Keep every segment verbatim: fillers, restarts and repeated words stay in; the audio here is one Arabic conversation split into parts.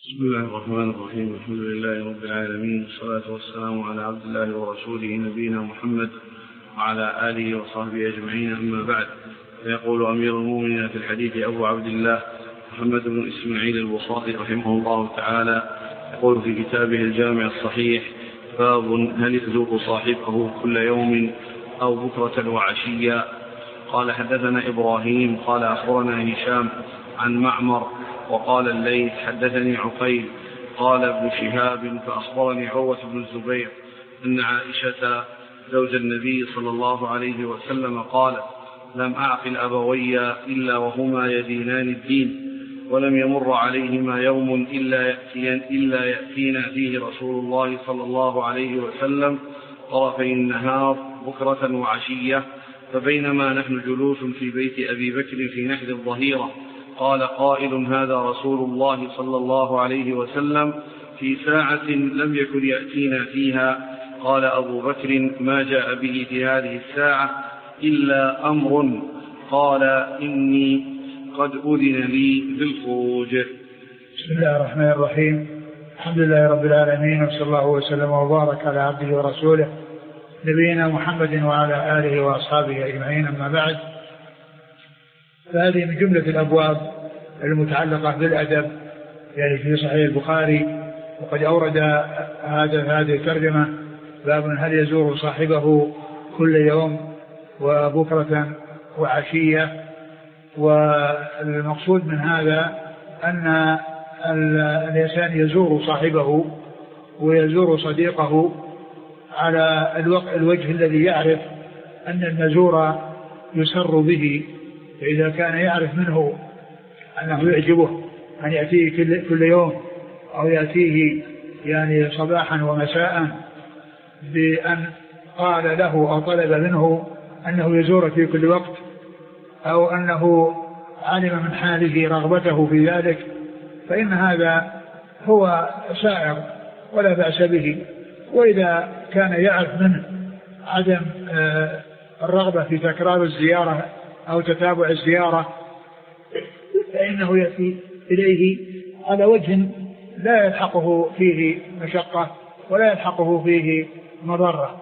بسم الله الرحمن الرحيم. الحمد لله رب العالمين، والصلاة والسلام على عبد الله ورسوله نبينا محمد وعلى آله وصحبه أجمعين، أما بعد. فيقول أمير المؤمنين في الحديث أبو عبد الله محمد بن إسماعيل البخاري رحمه الله تعالى، يقول في كتابه الجامع الصحيح: باب هل يزور صاحبه كل يوم أو بكرة وعشيا. قال: حدثنا إبراهيم قال أخبرنا هشام عن معمر وقال الليث حدثني عقيل قال ابن شهاب فأخبرني عروة بن الزبير أن عائشة زوج النبي صلى الله عليه وسلم قال: لم أعقل أبوي إلا وهما يدينان الدين، ولم يمر عليهما يوم إلا يأتين إلا يأتينا فيه رسول الله صلى الله عليه وسلم طرفي النهار بكرة وعشية، فبينما نحن جلوس في بيت أبي بكر في نحر الظهيرة قال قائل: هذا رسول الله صلى الله عليه وسلم في ساعة لم يكن يأتينا فيها. قال أبو بكر: ما جاء به في هذه الساعة إلا أمر، قال: إني قد أذن لي بالخروج. بسم الله الرحمن الرحيم. الحمد لله رب العالمين، وصلى الله وسلم وبارك على عبده ورسوله نبينا محمد وعلى آله وأصحابه أجمعين، أما بعد. فهذه من جملة الأبواب المتعلقة بالأدب يعني في صحيح البخاري، وقد أورد هذا هذه الترجمة: باب هل يزور صاحبه كل يوم وبكرة وعشية. والمقصود من هذا أن الإنسان يزور صاحبه ويزور صديقه على الوجه الذي يعرف أن المزور يسر به، فإذا كان يعرف منه أنه يعجبه أن يأتيه كل يوم أو يأتيه يعني صباحا ومساء بأن قال له أو طلب منه أنه يزور في كل وقت، أو أنه علم من حاله رغبته في ذلك، فإن هذا هو سائر ولا بأس به. وإذا كان يعرف منه عدم الرغبة في تكرار الزيارة أو تتابع الزيارة، فإنه يأتي إليه على وجه لا يلحقه فيه مشقة ولا يلحقه فيه مضرة.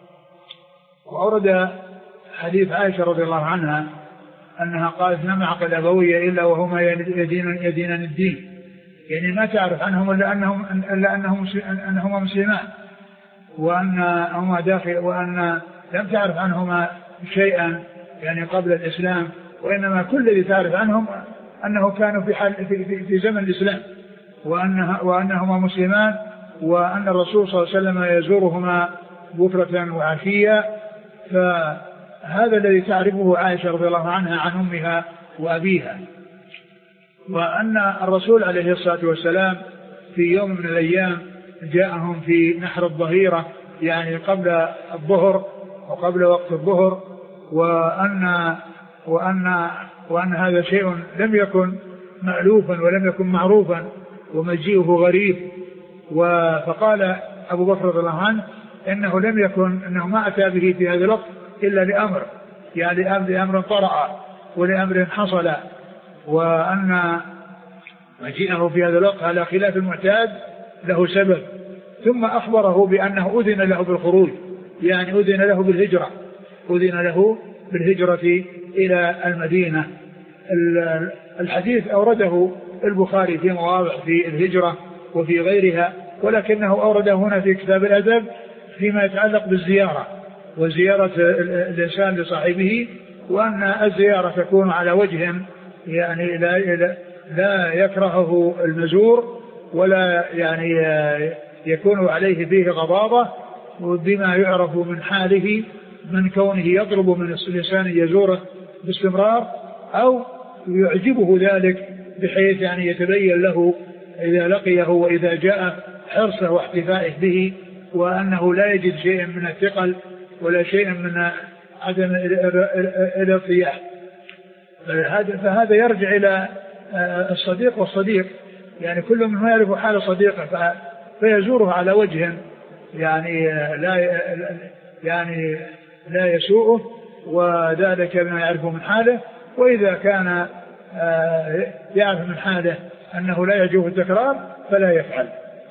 وأورد حديث عائشة رضي الله عنها أنها قالت: لم أعقل أبوي إلا وهما يدينان الدين، يعني ما تعرف عنهم إلا أنهم إلا أنهم أنهما مسلمان، وأنهما داخل، وأن لم تعرف عنهما شيئا يعني قبل الإسلام، وإنما كل الذي تعرف عنهم أنه كانوا في حال في, في, في زمن الإسلام، وأنها وأنهما مسلمان، وأن الرسول صلى الله عليه وسلم يزورهما بكرة وعشية. فهذا الذي تعرفه عائشة رضي الله عنها عن أمها وأبيها. وأن الرسول عليه الصلاة والسلام في يوم من الأيام جاءهم في نحر الظهيرة، يعني قبل الظهر وقبل وقت الظهر، وأن وأن وأن هذا شيء لم يكن مألوفا ولم يكن معروفا، ومجيئه غريب. فقال أبو بكر رضي الله عنه إنه لم يكن إنه ما أتى به في هذا الوقت إلا لأمر، يعني لأمر طرأ ولأمر حصل، وأن مجيئه في هذا الوقت على خلاف المعتاد له سبب. ثم أخبره بأنه أذن له بالخروج، يعني أذن له بالهجرة أذن له بالهجرة إلى المدينة. الحديث أورده البخاري في مواضع في الهجرة وفي غيرها، ولكنه أورده هنا في كتاب الأدب فيما يتعلق بالزيارة وزيارة الإنسان لصاحبه، وأن الزيارة تكون على وجه يعني لا, لا يكرهه المزور ولا يعني يكون عليه فيه غضاضة، بما يعرف من حاله من كونه يطلب من الإنسان يزوره باستمرار، أو يعجبه ذلك بحيث يعني يتبين له إذا لقيه وإذا جاء حرصه واحتفائه به، وأنه لا يجد شيئا من الثقل ولا شيئا من عدم الارتياح. فهذا يرجع إلى الصديق والصديق، يعني كل من يعرف حال صديقه فيزوره على وجه يعني لا يعني لا يسوءه، وذلك ما يعرفه من حاله. وإذا كان يعرف من حاله أنه لا يجوز التكرار فلا يفعل.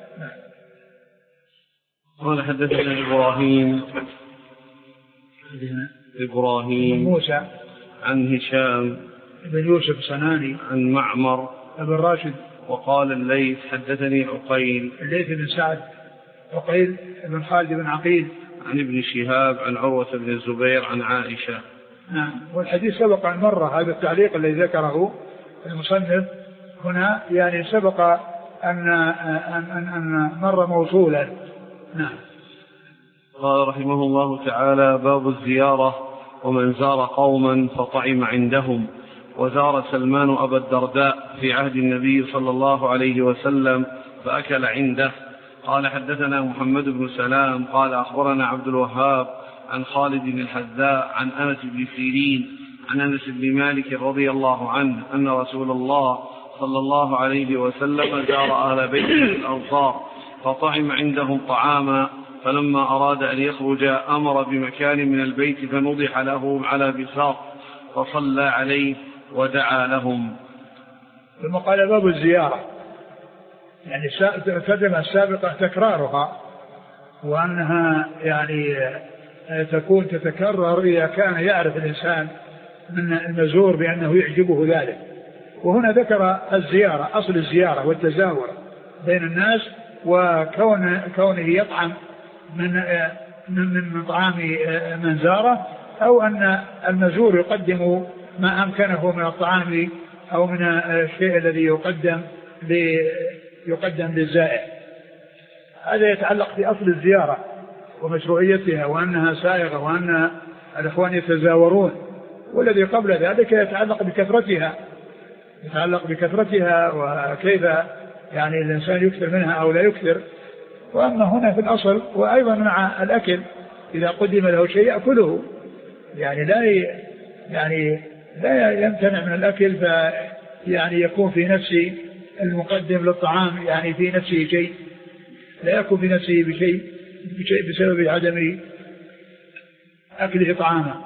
قال حدثنا إبراهيم إبراهيم موسى عن هشام بن يوسف الصناني عن معمر أبي الراشد. وقال الليث حدثني عقيل الليث بن سعد عقيل بن خالد بن عقيل عن ابن شهاب عن عروة بن الزبير عن عائشة. نعم. والحديث سبق أن مر هذا التعليق الذي ذكره المصنف هنا، يعني سبق أن أن أن, أن مر موصولا. نعم. قال رحمه الله تعالى: باب الزيارة ومن زار قوما فطعم عندهم. وزار سلمان أبا الدرداء في عهد النبي صلى الله عليه وسلم فأكل عنده. قال حدثنا محمد بن سلام قال أخبرنا عبد الوهاب عن خالد الحذاء عن أنس بن سيرين عن أنس بن مالك رضي الله عنه أن رسول الله صلى الله عليه وسلم زار أهل بيت الأنصار فطعم عندهم طعاما، فلما أراد أن يخرج أمر بمكان من البيت فنضح له على بساط فصلى عليه ودعا لهم. ثم قال: باب الزيارة، يعني تقدم السابقة تكرارها، وأنها يعني تكون تتكرر إذا كان يعرف الإنسان من المزور بأنه يعجبه ذلك. وهنا ذكر الزيارة، أصل الزيارة والتزاور بين الناس، وكون كونه يطعم من من من طعام من زاره، أو أن المزور يقدم ما أمكنه من الطعام أو من الشيء الذي يقدم يقدم للزائر. هذا يتعلق بأصل الزيارة ومشروعيتها وأنها سائغة وأن الإخوان يتزاورون. والذي قبل ذلك يتعلق بكثرتها يتعلق بكثرتها وكيف يعني الإنسان يكثر منها أو لا يكثر. وأما هنا في الأصل، وأيضا مع الأكل إذا قدم له شيء يأكله، يعني لا يعني لا يمتنع من الأكل، فيعني يكون في نفس المقدم للطعام يعني في نفسه شيء، لا يكون في نفسه بشيء, بشيء بسبب عدم أكله طعاما.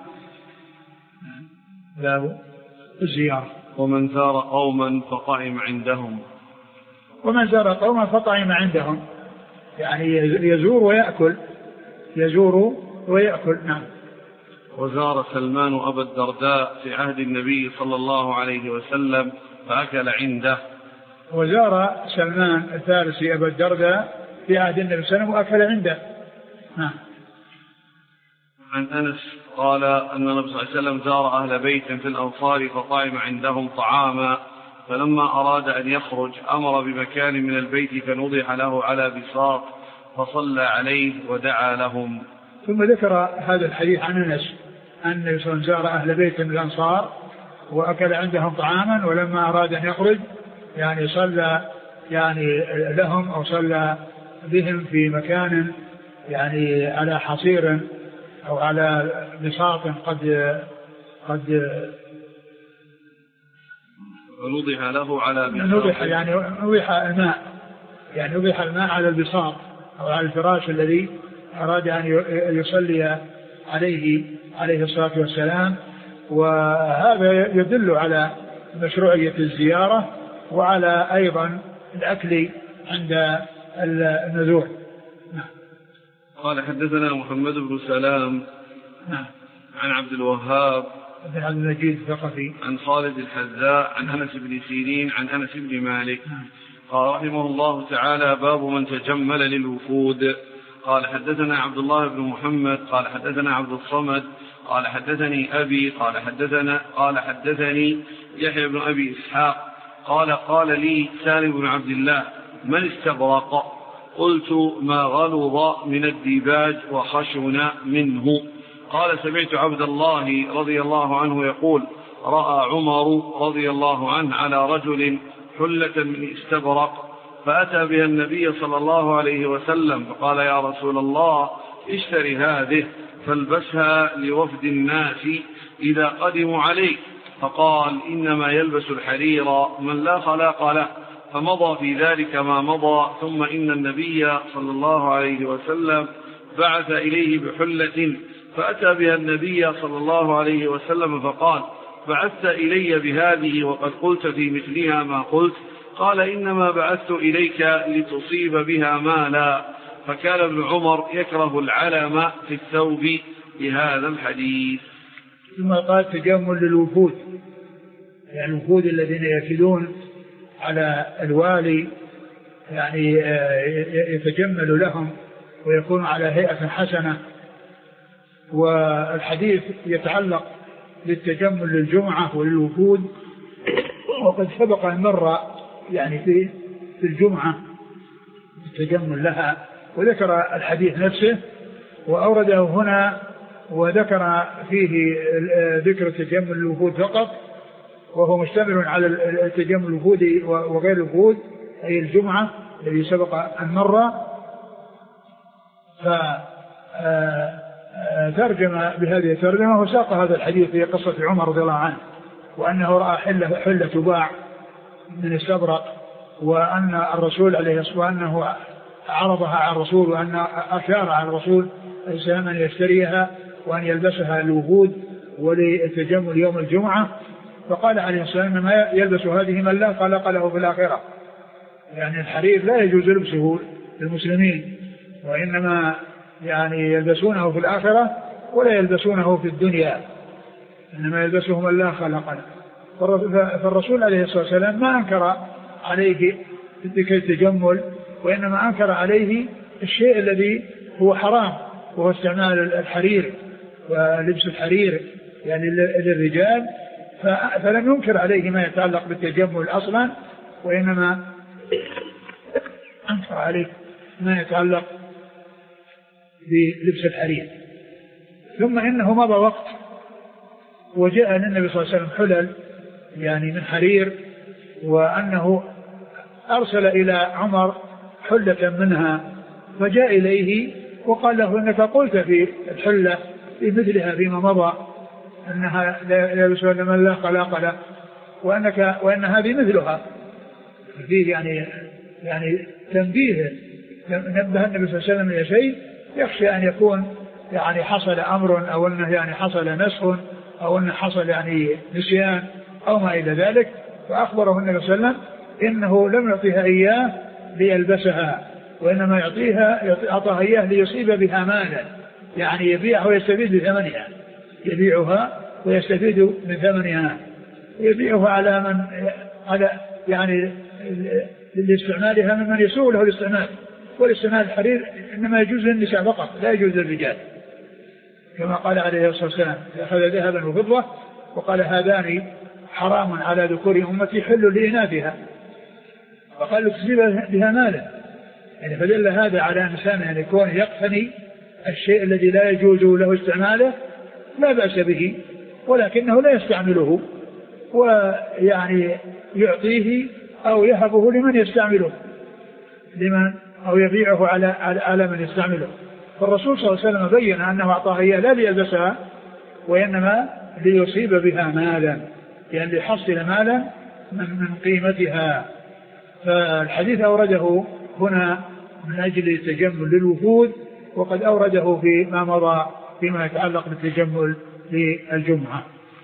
باب الزيارة. ومن زار قوما فطعم عندهم. ومن زار قوما فطعم عندهم، يعني يزور ويأكل يزور ويأكل. نعم. وزار سلمان أبا الدرداء في عهد النبي صلى الله عليه وسلم فأكل عنده. وزار سلمان الفارسي أبا الدرداء في عهد النبي صلى الله عليه وسلم وأكل عنده. نعم. عن أنس قال أن النبي صلى الله عليه وسلم زار أهل بيت في الأنصار فطعم عندهم طعاما، فلما أراد أن يخرج أمر بمكان من البيت فنضح له على بساط فصلى عليه ودعا لهم. ثم ذكر هذا الحديث عن أنس أن النبي صلى الله عليه وسلم زار أهل بيت من الأنصار وأكل عندهم طعاما، ولما أراد أن يخرج يعني صلى يعني لهم أو صلى بهم في مكان يعني على حصير أو على بساط قد قد نضح له على بساط، نضح يعني نضح الماء يعني نضح الماء على البساط أو على الفراش الذي أراد أن يصلي عليه عليه الصلاة والسلام. وهذا يدل على مشروعية الزيارة وعلى أيضا الأكل عند النزول. قال حدثنا محمد بن سلام نعم. عن عبد الوهاب بن عبد المجيد الثقفي عن خالد الحذاء عن أنس بن سيرين عن أنس بن مالك. نعم. قال رحمه الله تعالى: باب من تجمل للوفود. قال حدثنا عبد الله بن محمد قال حدثنا عبد الصمد قال حدثني أبي قال حدثنا قال حدثني يحيى بن أبي إسحاق قال قال لي سالم بن عبد الله: من استبرق؟ قلت: ما غلظ من الديباج وخشن منه. قال: سمعت عبد الله رضي الله عنه يقول: رأى عمر رضي الله عنه على رجل حلة من استبرق، فأتى بها النبي صلى الله عليه وسلم فقال: يا رسول الله، اشتري هذه فالبسها لوفد الناس إذا قدموا عليك. فقال: إنما يلبس الحرير من لا خلاق له. فمضى في ذلك ما مضى. ثم إن النبي صلى الله عليه وسلم بعث إليه بحلة، فأتى بها النبي صلى الله عليه وسلم فقال: بعثت إلي بهذه وقد قلت في مثلها ما قلت؟ قال إنما بعثت إليك لتصيب بها مالا. فكان ابن عمر يكره العلم في الثوب بهذا الحديث. ثم قال تجمل للوفود، يعني الوفود الذين يكلون على الوالي يعني يتجمل لهم ويكون على هيئة حسنة. والحديث يتعلق بالتجمل للجمعة وللوفود، وقد سبق أن مر يعني في في الجمعة التجمل لها، وذكر الحديث نفسه وأورده هنا وذكر فيه ذكر تجمل الوفود فقط، وهو مشتمل على التجمل الوفود وغير الوفود، أي الجمعة الذي سبق أن مر. فترجم بهذه الترجمة وساق هذا الحديث في قصة عمر رضي الله عنه، وأنه رأى حلة, حلة تباع من استبرق، وأن الرسول عليه الصلاة والسلام أنه عرضها على الرسول، وأن أشار على الرسول الإسلام أن يشتريها وأن يلبسها الوفود وللتجمل يوم الجمعة. فقال عليه الصلاة والسلام ما يلبس هذه من لا خلق له في الآخرة، يعني الحرير لا يجوز لبسه للمسلمين، وإنما يعني يلبسونه في الآخرة ولا يلبسونه في الدنيا، إنما يلبسه من لا خلق له. فالرسول عليه الصلاة والسلام ما أنكر عليه ذكر التجمل، وإنما أنكر عليه الشيء الذي هو حرام، وهو استعمال الحرير ولبس الحرير يعني للرجال. فلم ينكر عليه ما يتعلق بالتجمل أصلا، وإنما أنكر عليه ما يتعلق بلبس الحرير. ثم إنه مضى وقت وجاء للنبي صلى الله عليه وسلم حلل يعني من حرير، وأنه أرسل إلى عمر حلة منها، فجاء إليه وقال له إنك قلت في الحلة في مثلها فيما مضى أنها لا يلبس إلا من لا خلاق له، وأنك وأن هذه مثلها. فيه يعني يعني تنبيه، نبه النبي صلى الله عليه وسلم إلى شيء يخشى أن يكون يعني حصل أمر، أو أنه يعني حصل نسخ، أو أنه حصل يعني نسيان أو ما إلى ذلك. فأخبره النبي صلى الله عليه وسلم إنه لم يعطيها إياه ليلبسها، وإنما يعطيها أعطاها إياه ليصيب بها مالا، يعني يبيعها ويستفيد بثمنها، يبيعها ويستفيد من ثمنها، يبيعها على من على يعني لاستعمالها ممن يسوء له الاستعمال. والاستعمال الحرير إنما يجوز للنساء فقط، لا يجوز للرجال، كما قال عليه الصلاة والسلام أخذ ذهبا وفضة وقال هذان حرام على ذكور أمتي حل لإناثها، وقال له تسيب بها مالا. يعني فدل هذا على إنسان أن يكون يقتني الشيء الذي لا يجوز له استعماله لا بأس به، ولكنه لا يستعمله، ويعني يعطيه أو يهبه لمن يستعمله، لمن أو يبيعه على على من يستعمله. فالرسول صلى الله عليه وسلم بين أنه أعطاه إياه لا ليلبسها، وإنما ليصيب بها مالا، يعني ليحصل مالا من قيمتها. فالحديث أورده هنا من أجل التجمل للوفود، وقد أورده في ما مضى فيما يتعلق بالتجمل للجمعة.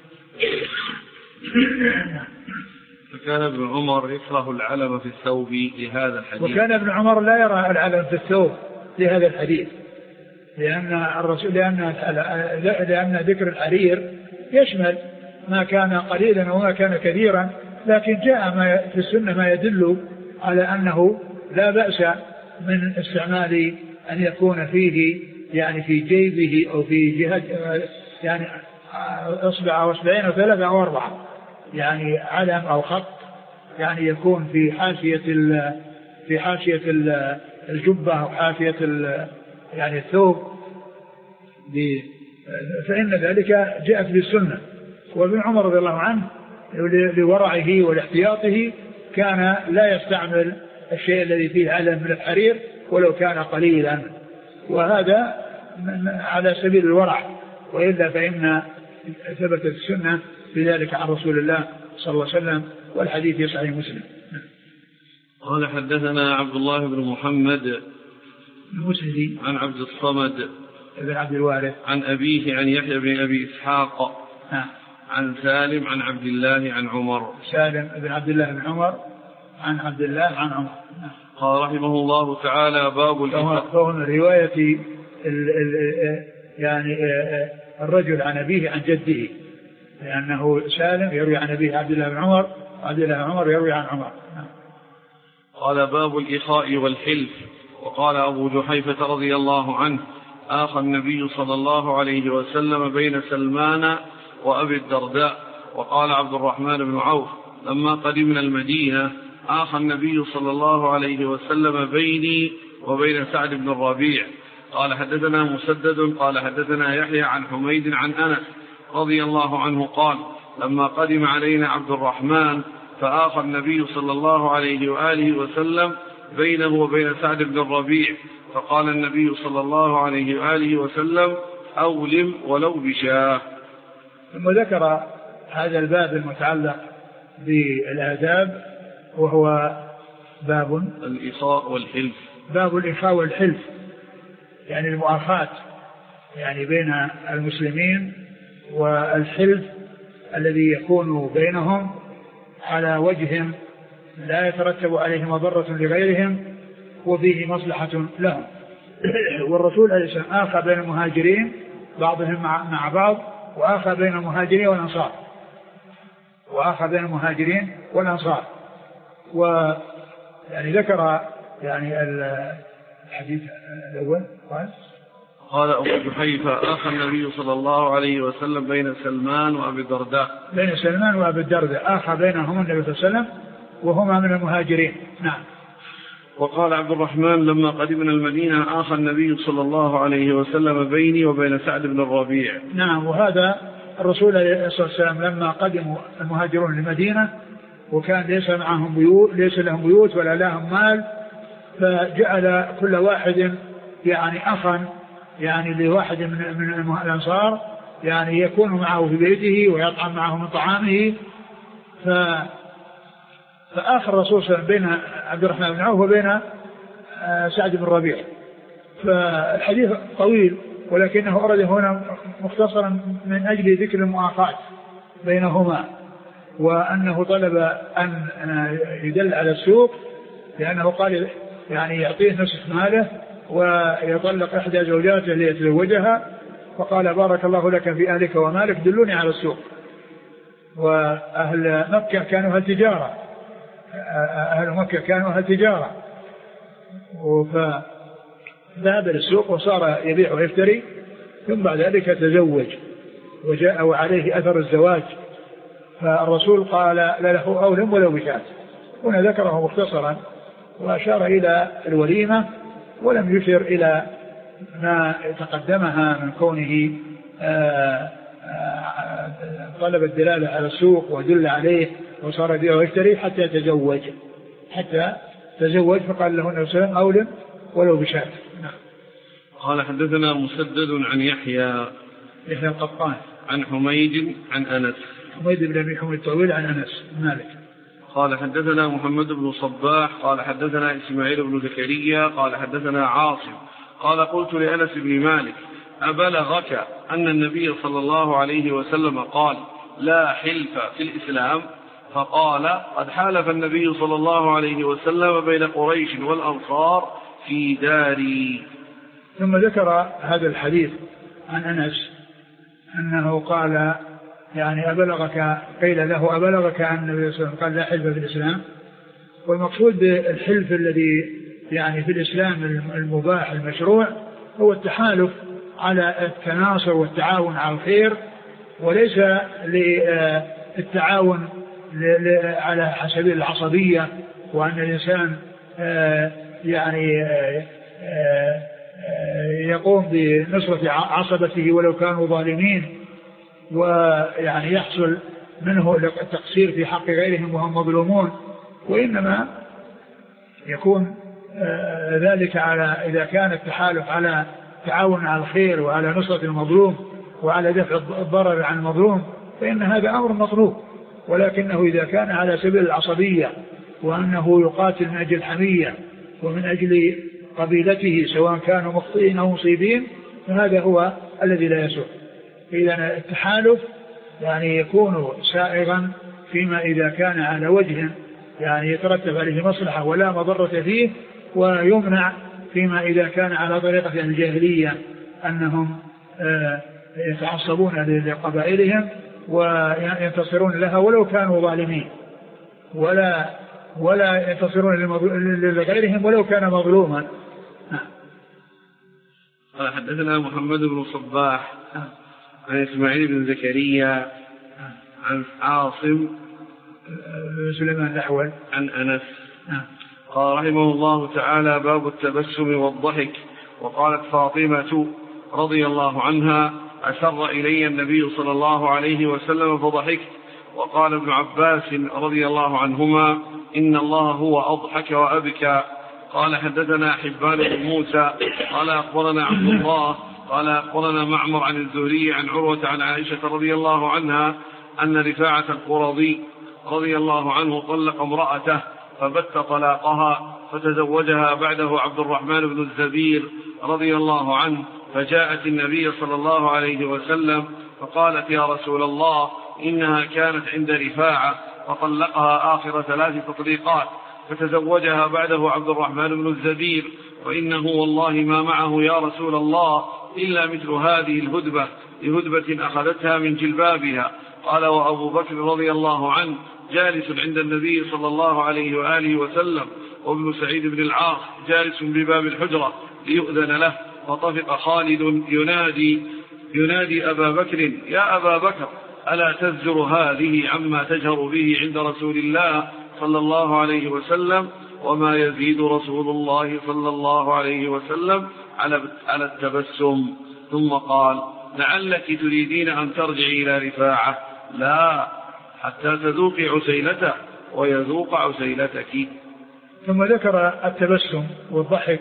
فكان ابن عمر يكره العلم في الثوب لهذا الحديث. وكان ابن عمر لا يرى العلم في الثوب لهذا الحديث، لأن الرسول لأن لأن ذكر الحرير يشمل ما كان قليلا وما كان كثيرا، لكن جاء ما في السنة ما يدل على أنه لا بأس من استعمال أن يكون فيه يعني في جيبه أو في جهة يعني أصبع أو أصبعين أو ثلاثة أو أربعة، يعني علم أو خط يعني يكون في حاشية في حاشية الجبة أو حاشية يعني الثوب، فإن ذلك جاءت بالسنة. وابن عمر رضي الله عنه لورعه والاحتياطه كان لا يستعمل الشيء الذي فيه علم من الحرير ولو كان قليلا، وهذا على سبيل الورع، وإلا فإن ثبتت السنة بذلك عن رسول الله صلى الله عليه وسلم، والحديث في صحيح مسلم. قال حدثنا عبد الله بن محمد المسندي عن عبد الصمد بن عبد الوارث عن أبيه عن يحيى بن أبي إسحاق ها. عن سالم عن عبد الله عن عمر. سالم بن عبد الله بن عمر عن عبد الله عن عمر. قال رحمه الله تعالى باب الإخاء. فهم رواية ال ال يعني الرجل عن أبيه عن جده، لأنه سالم يروي عن أبيه عبد الله بن عمر، عبد الله بن عمر يروي عن عمر. قال باب الإخاء والحلف. وقال أبو جحيفة رضي الله عنه آخى النبي صلى الله عليه وسلم بين سلمان وأبي الدرداء. وقال عبد الرحمن بن عوف لما قدمنا المدينة آخى النبي صلى الله عليه وسلم بيني وبين سعد بن الربيع. قال حدثنا مسدد قال حدثنا يحيى عن حميد عن أنس رضي الله عنه قال لما قدم علينا عبد الرحمن فآخى النبي صلى الله عليه وآله وسلم بينه وبين سعد بن الربيع، فقال النبي صلى الله عليه وآله وسلم أولم ولو بشاه. ثم ذكر هذا الباب المتعلق بالآداب، وهو باب الإخاء والحلف. باب الإخاء والحلف، يعني المؤاخاة يعني بين المسلمين، والحلف الذي يكون بينهم على وجه لا يترتب عليه مضرة لغيرهم وفيه مصلحة لهم. والرسول عليه السلام آخى بين المهاجرين بعضهم مع بعض، وآخى بين المهاجرين والأنصار وآخى بين المهاجرين والأنصار ويعني ذكر يعني الحديث الأول قال قال أبو جحيفة آخى النبي صلى الله عليه وسلم بين سلمان وأبي الدرداء بين سلمان وأبي الدرداء آخى بينهم النبي صلى الله عليه وسلم وهما من المهاجرين. نعم. وقال عبد الرحمن لما قدمنا المدينة آخى النبي صلى الله عليه وسلم بيني وبين سعد بن الربيع. نعم. وهذا الرسول عليه الصلاة والسلام لما قدموا المهاجرون للمدينة وكان ليس معهم بيوت، ليس لهم بيوت ولا لهم مال، فجعل كل واحد يعني أخا يعني لواحد من الأنصار يعني يكون معه في بيته ويطعم معه من طعامه. ف فآخر الرسول صلى الله عليه وسلم بين عبد الرحمن بن عوف وبين سعد بن الربيع. فالحديث طويل ولكنه أورد هنا مختصرا من أجل ذكر المؤاخاة بينهما، وأنه طلب أن يدل على السوق لأنه قال يعني يعطيه نصف ماله ويطلق إحدى زوجاته ليتزوجها، فقال بارك الله لك في أهلك ومالك دلوني على السوق. وأهل مكة كانوا أهل تجارة، أهل مكة كانوا أهل تجارة، فذهب للسوق وصار يبيع ويفتري، ثم بعد ذلك تزوج وجاء وعليه أثر الزواج، فالرسول قال لا له أولم ولو بشات. هنا ذكره مختصرا وأشار إلى الوليمة ولم يشر إلى ما تقدمها من كونه آآ آآ طلب الدلالة على السوق ودل عليه وصار يبيع ويشتري حتى يتزوج حتى تزوج فقال له النبي صلى الله عليه وسلم أولم ولو بشات. قال حدثنا مسدد عن يحيى يحيى القطان عن حميد عن أنس حميد بن أبي حميد الطويل عن أنس مالك. قال حدثنا محمد بن صباح قال حدثنا إسماعيل بن زكريا قال حدثنا عاصم قال قلت لأنس بن مالك أبلغك أن النبي صلى الله عليه وسلم قال لا حلف في الإسلام؟ فقال قد حالف النبي صلى الله عليه وسلم بين قريش والأنصار في داري. ثم ذكر هذا الحديث عن أنس أنه قال يعني أبلغك قيل له أبلغك أن النبي صلى الله عليه وسلم قال لا حلف في الإسلام، والمقصود بالحلف الذي يعني في الإسلام المباح المشروع هو التحالف على التناصر والتعاون على الخير، وليس للتعاون على حسب العصبية وأن الإنسان يعني يقوم بنصرة عصبته ولو كانوا ظالمين، ويعني يحصل منه التقصير في حق غيرهم وهم مظلومون، وإنما يكون ذلك على إذا كان التحالف على تعاون على الخير وعلى نصرة المظلوم وعلى دفع الضرر عن المظلوم فإن هذا أمر مطلوب. ولكنه إذا كان على سبيل العصبية وأنه يقاتل من أجل الحمية ومن أجل قبيلته سواء كانوا مخطئين أو مصيبين فهذا هو الذي لا يسوء. إذا التحالف يعني يكون سائغا فيما إذا كان على وجه يعني يترتب عليه مصلحة ولا مضرة فيه، ويمنع فيما إذا كان على طريقة الجاهلية أنهم يتعصبون لقبائلهم وينتصرون لها ولو كانوا ظالمين، ولا ولا ينتصرون لغيرهم ولو كان مظلوما. قال حدثنا محمد بن صباح عن إسماعيل بن زكريا عن عاصم سليمان الأحول عن أنس قال رحمه الله تعالى: باب التبسم والضحك. وقالت فاطمة رضي الله عنها: أسر إلي النبي صلى الله عليه وسلم فضحكت. وقال ابن عباس رضي الله عنهما: إن الله هو أضحك وأبكى. قال حدثنا حبان بن موسى قال أخبرنا عبد الله قال أخبرنا معمر عن الزهري عن عروة عن عائشة رضي الله عنها أن رفاعة القرظي رضي الله عنه طلق امرأته فبت طلاقها، فتزوجها بعده عبد الرحمن بن الزبير رضي الله عنه، فجاءت النبي صلى الله عليه وسلم فقالت: يا رسول الله، إنها كانت عند رفاعة فطلقها آخر ثلاث تطليقات، فتزوجها بعده عبد الرحمن بن الزبير، وإنه والله ما معه يا رسول الله إلا مثل هذه الهدبة لهدبة أخذتها من جلبابها. قال: وأبو بكر رضي الله عنه جالس عند النبي صلى الله عليه وآله وسلم، وابن سعيد بن العاص جالس بباب الحجرة ليؤذن له، فطفق خالد ينادي ينادي أبا بكر: يا أبا بكر، ألا تزجر هذه عما تجهر به عند رسول الله صلى الله عليه وسلم؟ وما يزيد رسول الله صلى الله عليه وسلم على التبسم. ثم قال: لعلك تريدين أن ترجعي إلى رفاعة؟ لا، حتى تذوقي عسيلته ويذوق عسيلتك. ثم ذكر التبسم والضحك،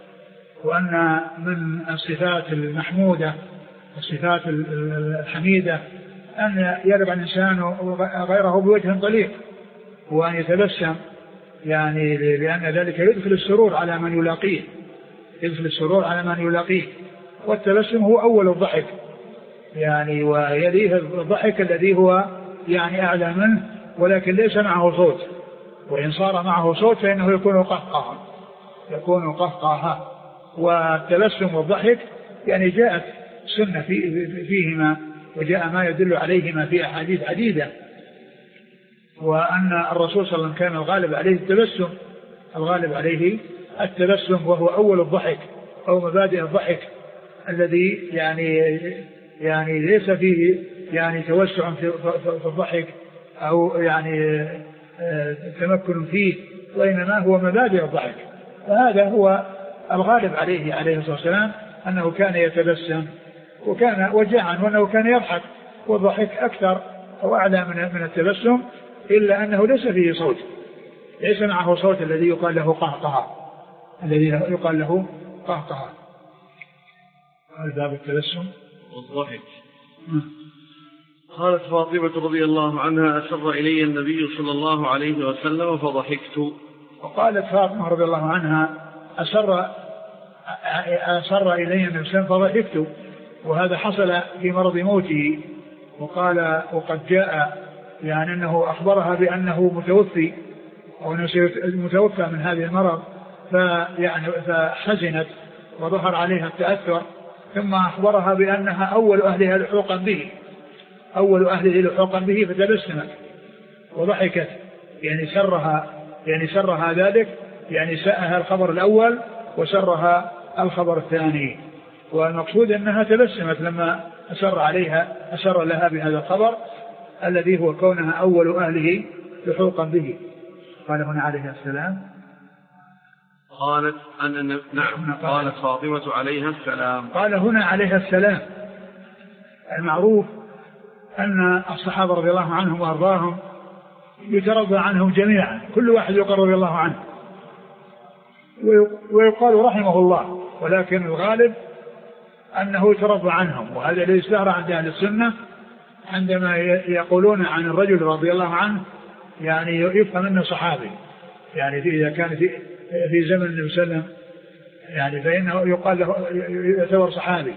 وأن من الصفات المحمودة الصفات الحميدة أن يربع الإنسان غيره بوجه طليق، وأن يتبسم يعني لأن ذلك يدخل السرور على من يلاقيه يدخل السرور على من يلاقيه والتبسم هو أول الضحك يعني، ويليه الضحك الذي هو يعني أعلى منه ولكن ليس معه صوت، وإن صار معه صوت فإنه يكون قهقها يكون قهقها والتبسم والضحك يعني جاءت سنة فيهما وجاء ما يدل عليهما في أحاديث عديدة، وأن الرسول صلى الله عليه وسلم كان الغالب عليه التبسم الغالب عليه التبسم وهو أول الضحك أو مبادئ الضحك الذي يعني يعني ليس فيه يعني توسع في الضحك أو يعني تمكن فيه، وإنما هو مبادئ الضحك. فهذا هو الغالب عليه عليه الصلاة والسلام أنه كان يتبسم وكان وجاء وأنه كان يضحك، والضحك أكثر أو أعلى من من التبسم، إلا أنه ليس فيه صوت ليس معه صوت الذي يقال له قهقها الذي يقال له قهقها. باب التبسم والضحك. قالت فاطمة رضي الله عنها: أسر إلي النبي صلى الله عليه وسلم فضحكت. وقالت فاطمة رضي الله عنها: أسر أسر إلي النبي صلى الله عليه وسلم فضحكت، وهذا حصل في مرض موته. وقال وقد جاء يعني أنه أخبرها بأنه متوفي أو متوفى من هذه المرض، فيعني فحزنت وظهر عليها التأثر، ثم أخبرها بأنها أول أهلها لحوقا به أول أهله لحوقا به فتبسمت وضحكت، يعني سرها يعني سرها ذلك يعني ساءها الخبر الأول وسرها الخبر الثاني، والمقصود أنها تبسمت لما أسر عليها أسر لها بهذا الخبر الذي هو كونها أول أهله لحوقا به. قال هنا عليه السلام قالت أن نعم قالت فاطمة عليها السلام قال هنا عليها السلام. المعروف أن الصحابة رضي الله عنهم وأرضاهم يترضى عنهم جميعا، كل واحد يقول رضي الله عنه ويقال رحمه الله، ولكن الغالب أنه يترضى عنهم، وهذا الذي اشتهر عند أهل السنة عندما يقولون عن الرجل رضي الله عنه يعني يفهم أنه صحابي، يعني إذا كان في في زمن النبي صلى الله عليه وسلم يعني فإنه يقال له يعتبر صحابي.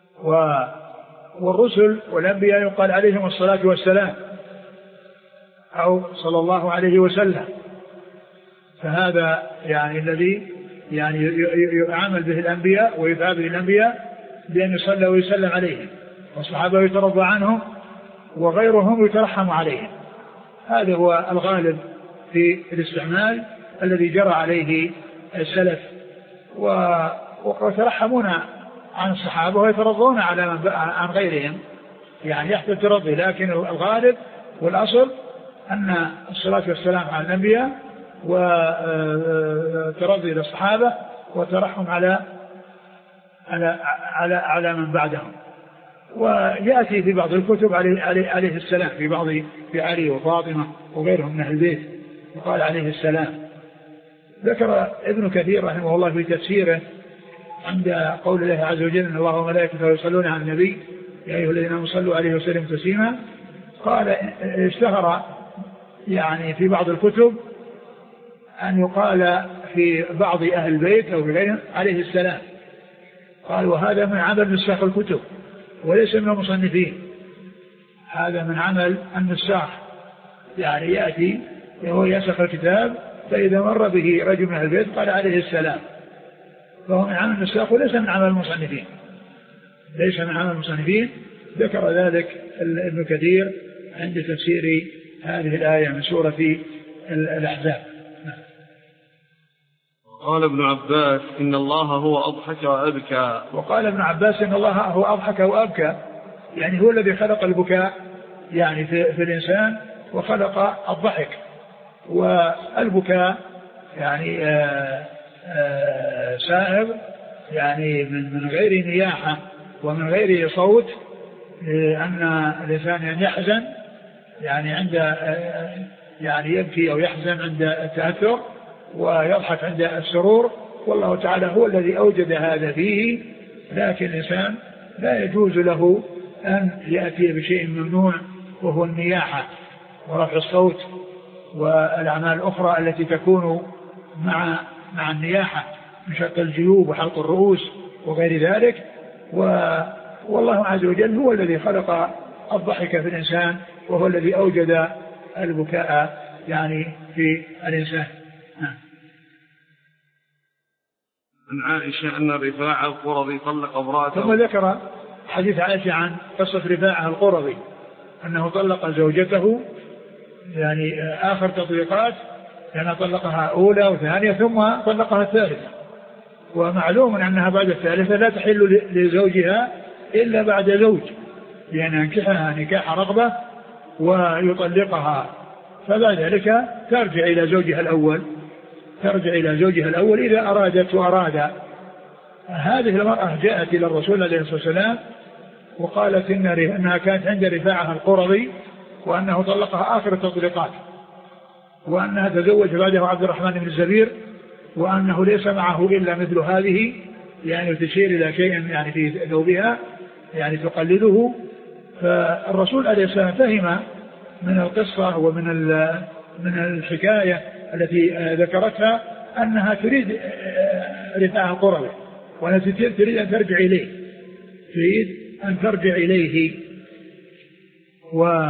والرسل والأنبياء يقال عليهم الصلاة والسلام، أو صلى الله عليه وسلم. فهذا يعني الذي يعني يعامل به الأنبياء ويدعى به الأنبياء بأن يصلى ويسلم عليهم، والصحابة يترضى عنهم وغيرهم يترحم عليهم. هذا هو الغالب في الاستعمال الذي جرى عليه السلف، ويترحمون عن الصحابة ويترضون على من عن غيرهم، يعني يحتاج الترضي، لكن الغالب والأصل أن الصلاة والسلام على الأنبياء وترضي للصحابة وترحم على على على على من بعدهم. ويأتي في بعض الكتب عليه, عليه, عليه السلام، في بعض في علي وفاطمة وغيرهم من أهل البيت وقال عليه السلام. ذكر ابن كثير رحمه الله في تفسيره عند قول الله عز وجل إن الله وملائكته يصلون على النبي يا أيها الذين آمنوا صلوا عليه وسلموا تسليما، قال اشتهر يعني في بعض الكتب أن يقال في بعض أهل البيت أو غيرهم عليه السلام. قال وهذا من عمل نساخ الكتب وليس من المصنفين، هذا من عمل النساخ، يعني يأتي وهو ينسخ الكتاب فإذا مر به رجل من أهل البيت قال عليه السلام، فهو من عمل النساخ وليس من عمل المصنفين، ليس من عمل المصنفين. ذكر ذلك ابن كثير عند تفسير هذه الآية من سورة الأحزاب. قال ابن عباس إن الله هو أضحك وأبكى. وقال ابن عباس إن الله هو أضحك وأبكى، يعني هو الذي خلق البكاء يعني في, في الإنسان وخلق الضحك. والبكاء يعني آآ آآ سائر يعني من, من غير نياحة ومن غير صوت، لأن الإنسان يحزن يعني عند يعني يبكي أو يحزن عند التأثر ويضحك عند السرور، والله تعالى هو الذي أوجد هذا فيه. لكن الإنسان لا يجوز له أن يأتي بشيء ممنوع وهو النياحة ورفع الصوت والأعمال الأخرى التي تكون مع مع النياحة من شق الجيوب وحلق الرؤوس وغير ذلك. والله عز وجل هو الذي خلق الضحك في الإنسان وهو الذي أوجد البكاء يعني في الإنسان. عن عائشة أن رفاعة القرظي طلق امرأته. ثم ذكر حديث عائشة عن قصة رفاعة القرظي أنه طلق زوجته يعني آخر تطليقات، يعني طلقها أولى وثانية ثم طلقها الثالثة، ومعلوم أنها بعد الثالثة لا تحل لزوجها إلا بعد زوج، يعني ينكحها نكاح رغبة ويطلقها، فبعد ذلك ترجع إلى زوجها الأول ترجع إلى زوجها الأول إذا أرادت وأراد. هذه المرأة جاءت إلى الرسول عليه الصلاة والسلام وقالت إن أنها كانت عند رفاعة القرظي وأنه طلقها آخر التطليقات، وأنها تزوج بعده عبد الرحمن بن الزبير، وأنه ليس معه إلا مثل هذه، يعني تشير إلى شيء يعني في ثوبها يعني تقلده. فالرسول عليه الصلاة والسلام فهم من القصة ومن من الحكاية التي ذكرتها أنها تريد رفاعة القرظي وأنها تريد أن ترجع إليه تريد أن ترجع إليه و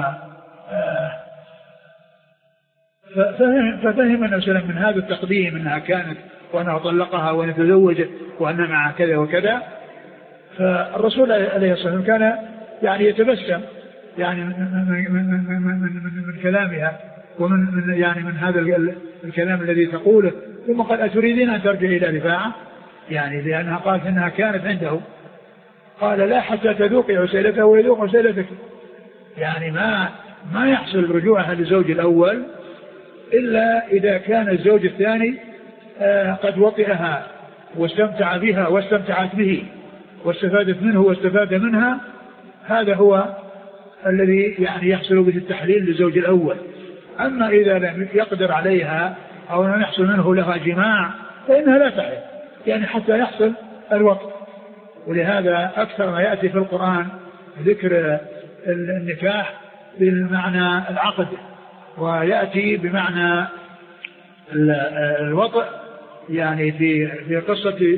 ففهم, ففهم النبي صلى الله عليه وسلم من هذا التقديم أنها كانت وأنها طلقها وأنها تزوجت وأنها مع كذا وكذا. فالرسول عليه الصلاة والسلام كان يعني يتبسم يعني من, من, من, من, من, من كلامها ومن من يعني من هذا الكلام الذي تقوله. ثم قال أتريدين أن ترجع إلى رفاعة، يعني لأنها قالت أنها كانت عنده. قال لا حتى تذوقي عسيلته ويذوق عسيلتك، يعني ما ما يحصل رجوعها للزوج الأول إلا إذا كان الزوج الثاني قد وطئها واستمتع بها واستمتعت به واستفادت منه واستفاد منها. هذا هو الذي يعني يحصل به التحليل للزوج الأول. أما إذا لم يقدر عليها أو لم يحصل منه لها جماع فإنها لا تحل، يعني حتى يحصل الوقت. ولهذا أكثر ما يأتي في القرآن ذكر النكاح بالمعنى العقد، ويأتي بمعنى الوطء، يعني في في قصة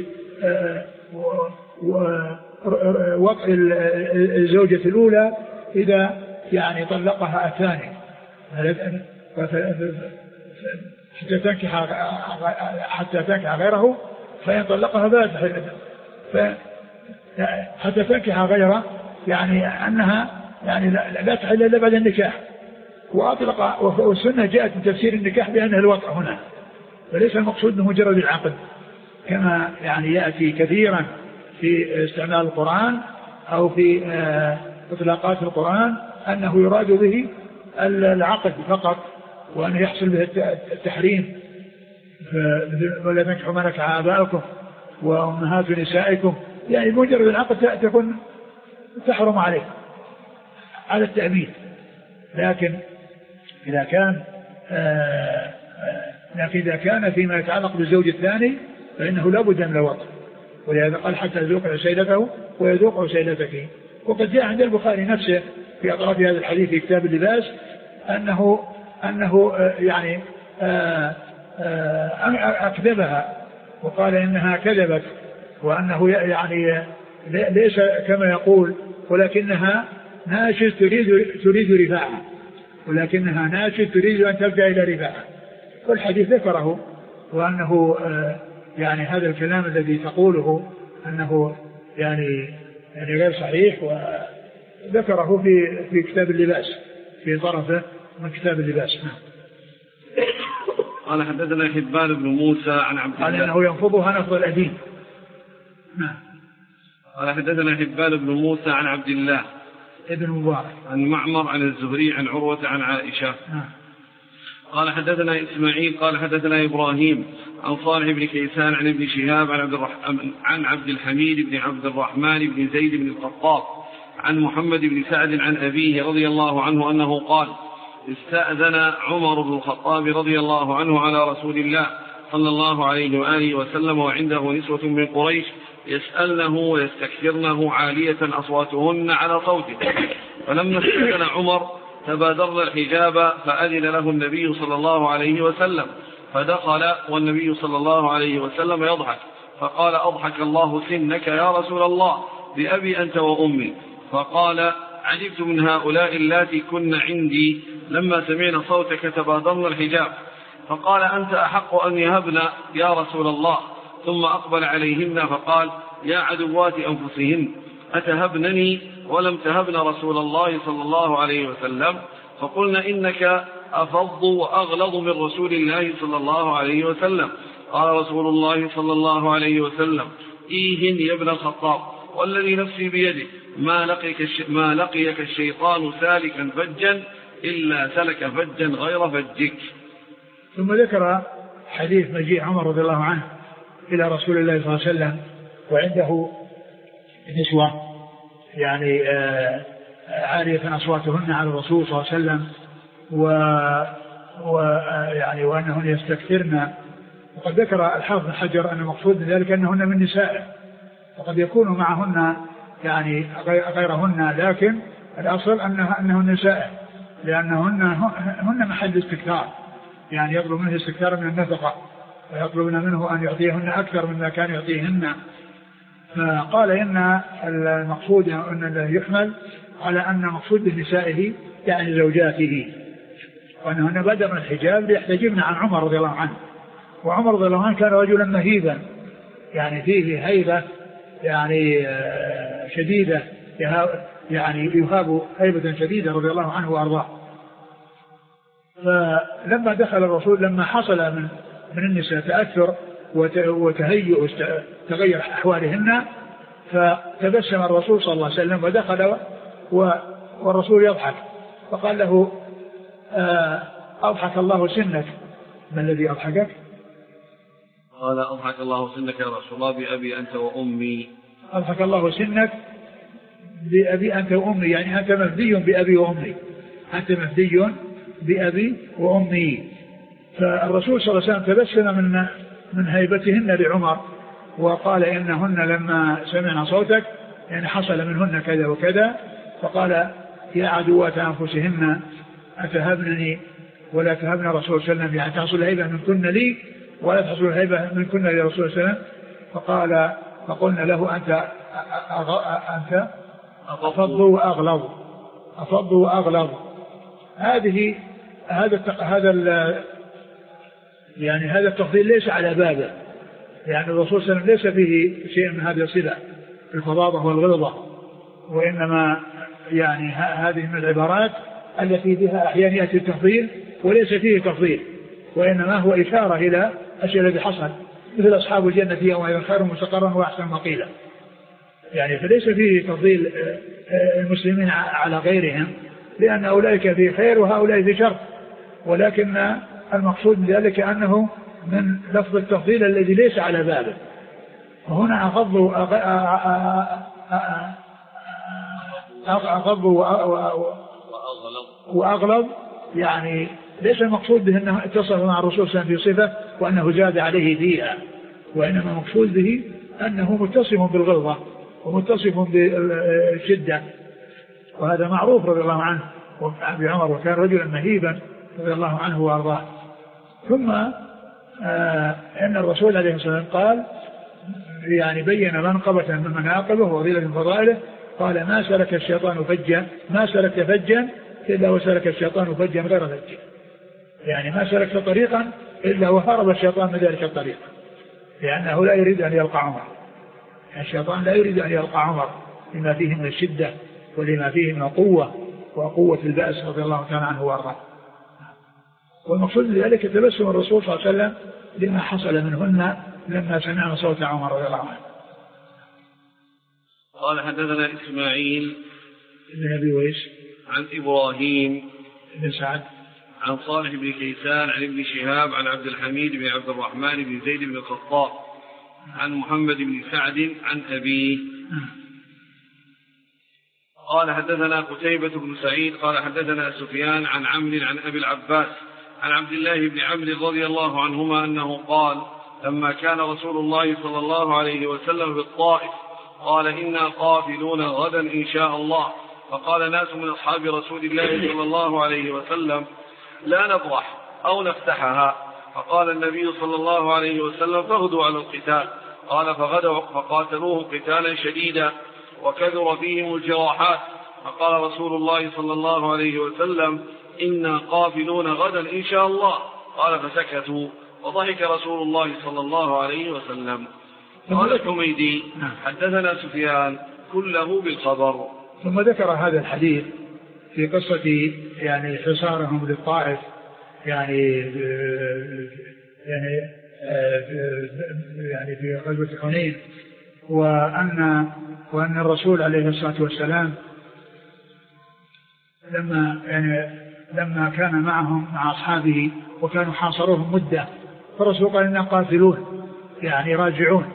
وطء الزوجة الأولى إذا يعني طلقها الثاني حتى تنكح حتى تنكح غيره فإن طلقها فلا تحل حتى تنكح غيره، يعني أنها يعني لا تحل إلا بعد النكاح. وأطلق والسنة جاءت من تفسير النكاح بأنه الوطء هنا، فليس المقصود انه مجرد العقد كما يعني يأتي كثيرا في استعمال القرآن أو في إطلاقات القرآن أنه يراد به العقد فقط وأن يحصل به التحريم، ولا تنكحوا ما نكح آباؤكم وأمهات نسائكم، يعني مجرد العقد تكون تحرم عليه على التأبيد. لكن إذا كان آآ آآ لكن إذا كان فيما يتعلق بالزوج الثاني فإنه لا بد من الوطء، ولهذا قال حتى يذوق عسيلته ويذوق عسيلتك. وقد جاء عند البخاري نفسه في أطراف هذا الحديث في كتاب اللباس أنه أنه يعني أكذبها وقال إنها كذبت، وأنه يعني ليس كما يقول، ولكنها ناشز تريد تريد رفاعة، ولكنها ناشز تريد أن ترجع إلى رفاعة. والحديث ذكره، وأنه يعني هذا الكلام الذي تقوله أنه يعني يعني غير صحيح، وذكره في في كتاب اللباس في طرفه من كتاب اللباس. قال حدثنا حبان بن موسى عن عبد الله، قال انه ينفضها نفض الأديم. نعم. قال حدثنا حبان بن موسى عن عبد الله ابن مبارك عن معمر عن الزهري عن عروة عن عائشة. نعم. قال حدثنا إسماعيل قال حدثنا إبراهيم عن صالح بن كيسان عن ابن شهاب عن عبد الرحمن عن عبد الحميد بن عبد الرحمن بن زيد بن الخطاب عن محمد بن سعد عن أبيه رضي الله عنه أنه قال: استأذن عمر بن الخطاب رضي الله عنه على رسول الله صلى الله عليه وآله وسلم وعنده نسوة من قريش يسألنه ويستكثرنه عالية أصواتهن على صوته، فلما استأذن عمر تبادرن الحجاب فأذن له النبي صلى الله عليه وسلم، فدخل والنبي صلى الله عليه وسلم يضحك، فقال: أضحك الله سنك يا رسول الله بأبي أنت وأمي. فقال: عجبت من هؤلاء اللاتي كن عندي لما سمعنا صوتك تبادرن الحجاب. فقال: أنت أحق أن يهبن يا رسول الله. ثم أقبل عليهن فقال: يا عدوات أنفسهن أتهبنني ولم تهبن رسول الله صلى الله عليه وسلم؟ فقلنا: إنك أفض وأغلظ من رسول الله صلى الله عليه وسلم. قال رسول الله صلى الله عليه وسلم: إيهن يا ابن الخطاب والذي نفسي بيده ما لقيك, ما لقيك الشيطان سالكا فجا إلا سلك فجا غير فجك. ثم ذكر حديث مجيء عمر رضي الله عنه إلى رسول الله صلى الله عليه وسلم وعنده نسوة يعني عالية أصواتهن على الرسول صلى الله عليه وسلم، ويعني وأنهن يستكثرن. وقد ذكر الحافظ بن حجر أن المقصود من ذلك أنهن من نسائه، وقد يكون معهن يعني غيرهن، لكن الأصل أنها أنهن نسائه، لأنهن هن محل استكثار، يعني يطلب منه استكثار من النفقة، ويطلبن منه أن يعطيهن أكثر مما كان يعطيهن. فقال إن المقصود أن الذي يحمل على أن مقصود بنسائه يعني زوجاته، وأنهن بدرن الحجاب ليحتجبن عن عمر رضي الله عنه. وعمر رضي الله عنه كان رجلا مهيبا، يعني فيه هيبة يعني شديدة، يعني يهاب هيبة شديدة رضي الله عنه وأرضاه. فلما دخل الرسول لما حصل من من النساء تأثر وتهيؤ وتغير أحوالهن، فتبسم الرسول صلى الله عليه وسلم ودخل والرسول يضحك، فقال له: أضحك الله سنك. ما الذي أضحكك؟ قال: أضحك الله سنك يا رسول الله بأبي أنت وأمي. أضحك الله سنك بأبي أنت وأمي، يعني أنت مفدي بأبي وأمي، أنت مفدي بأبي وأمي. فالرسول صلى الله عليه وسلم تبسم من من هيبتهن لعمر، وقال: إنهن لما سمعنا صوتك يعني حصل منهن كذا وكذا. فقال: يا عدوات أنفسهن أتهبنني ولا تهبن رسول صلى الله عليه وسلم، يعني تحصل الهيبة من كن لي ولا تحصل الهيبة من كن لرسول صلى الله عليه وسلم. فقال: فقلنا له: أنت أنت أفض وأغلظ، أفض وأغلظ. هذه هذا هذا يعني هذا التفضيل ليس على بابه، يعني الرسول صلى الله عليه وسلم ليس فيه شيء من هذه الصلة الفظاظة والغلظة، وإنما يعني هذه من العبارات التي بها أحيانا يأتي التفضيل وليس فيه تفضيل، وإنما هو إشارة إلى الشيء الذي حصل، مثل أصحاب الجنة يوم خير مستقرا وأحسن مقيلا، يعني فليس فيه تفضيل المسلمين على غيرهم، لأن أولئك في خير وهؤلاء في شر، ولكن المقصود بذلك أنه من لفظ التفضيل الذي ليس على بابه. وهنا أغضوا أغضوا وأغلظ، يعني ليس المقصود به أنه اتصف مع الرسول صلى الله عليه وسلم في صفة وأنه زاد عليه فيها، وإنما المقصود به أنه متصف بالغلظة ومتصف بالشدة، وهذا معروف رضي الله عنه وأبي عمر، وكان رجلا مهيبا رضي الله عنه وأرضاه. ثم آه أن الرسول عليه الصلاة والسلام قال يعني بين منقبة من مناقبه وفضيلة من فضائله، قال ما سلك الشيطان فجا ما سلك فجا إلا وسلك الشيطان فجا غير فج، يعني ما سلك طريقا إلا وهرب الشيطان من ذلك الطريق، لأنه لا يريد أن يلقى عمر، الشيطان لا يريد أن يلقى عمر لما فيه من الشدة ولما فيه من القوة وقوة البأس رضي الله تعالى عنه وارضاه. والمقصود بذلك تبسم الرسول صلى الله عليه وسلم لما حصل منهن لما سمعنا صوت عمر رضي الله عنه. قال حدثنا إسماعيل بن أبي ويس عن إبراهيم بن سعد عن صالح بن كيسان عن ابن شهاب عن عبد الحميد بن عبد الرحمن بن زيد بن الخطاب عن محمد بن سعد عن أبيه. قال حدثنا قتيبة بن سعيد قال حدثنا سفيان عن عمرو عن أبي العباس عن عبد الله بن عمرو رضي الله عنهما أنه قال لما كان رسول الله صلى الله عليه وسلم بالطائف قال إنا قافلون غدا إن شاء الله، فقال ناس من أصحاب رسول الله صلى الله عليه وسلم لا نبرح أو نفتحها، فقال النبي صلى الله عليه وسلم فغدوا على القتال، قال فغدوا فقاتلوه قتالا شديدا وكثر فيهم الجراحات، فقال رسول الله صلى الله عليه وسلم إنا قافلون غدا إن شاء الله، قال فسكتوا وضحك رسول الله صلى الله عليه وسلم. قال الحميدي حدثنا سفيان كله بالخبر. ثم ذكر هذا الحديث في قصة يعني حصارهم للطائف، يعني يعني يعني في غزوة حنين، وأن وأن الرسول عليه الصلاة والسلام لما يعني لما كان معهم مع أصحابه وكانوا حاصروهم مدة، فالرسول قال إننا قاتلون يعني راجعون،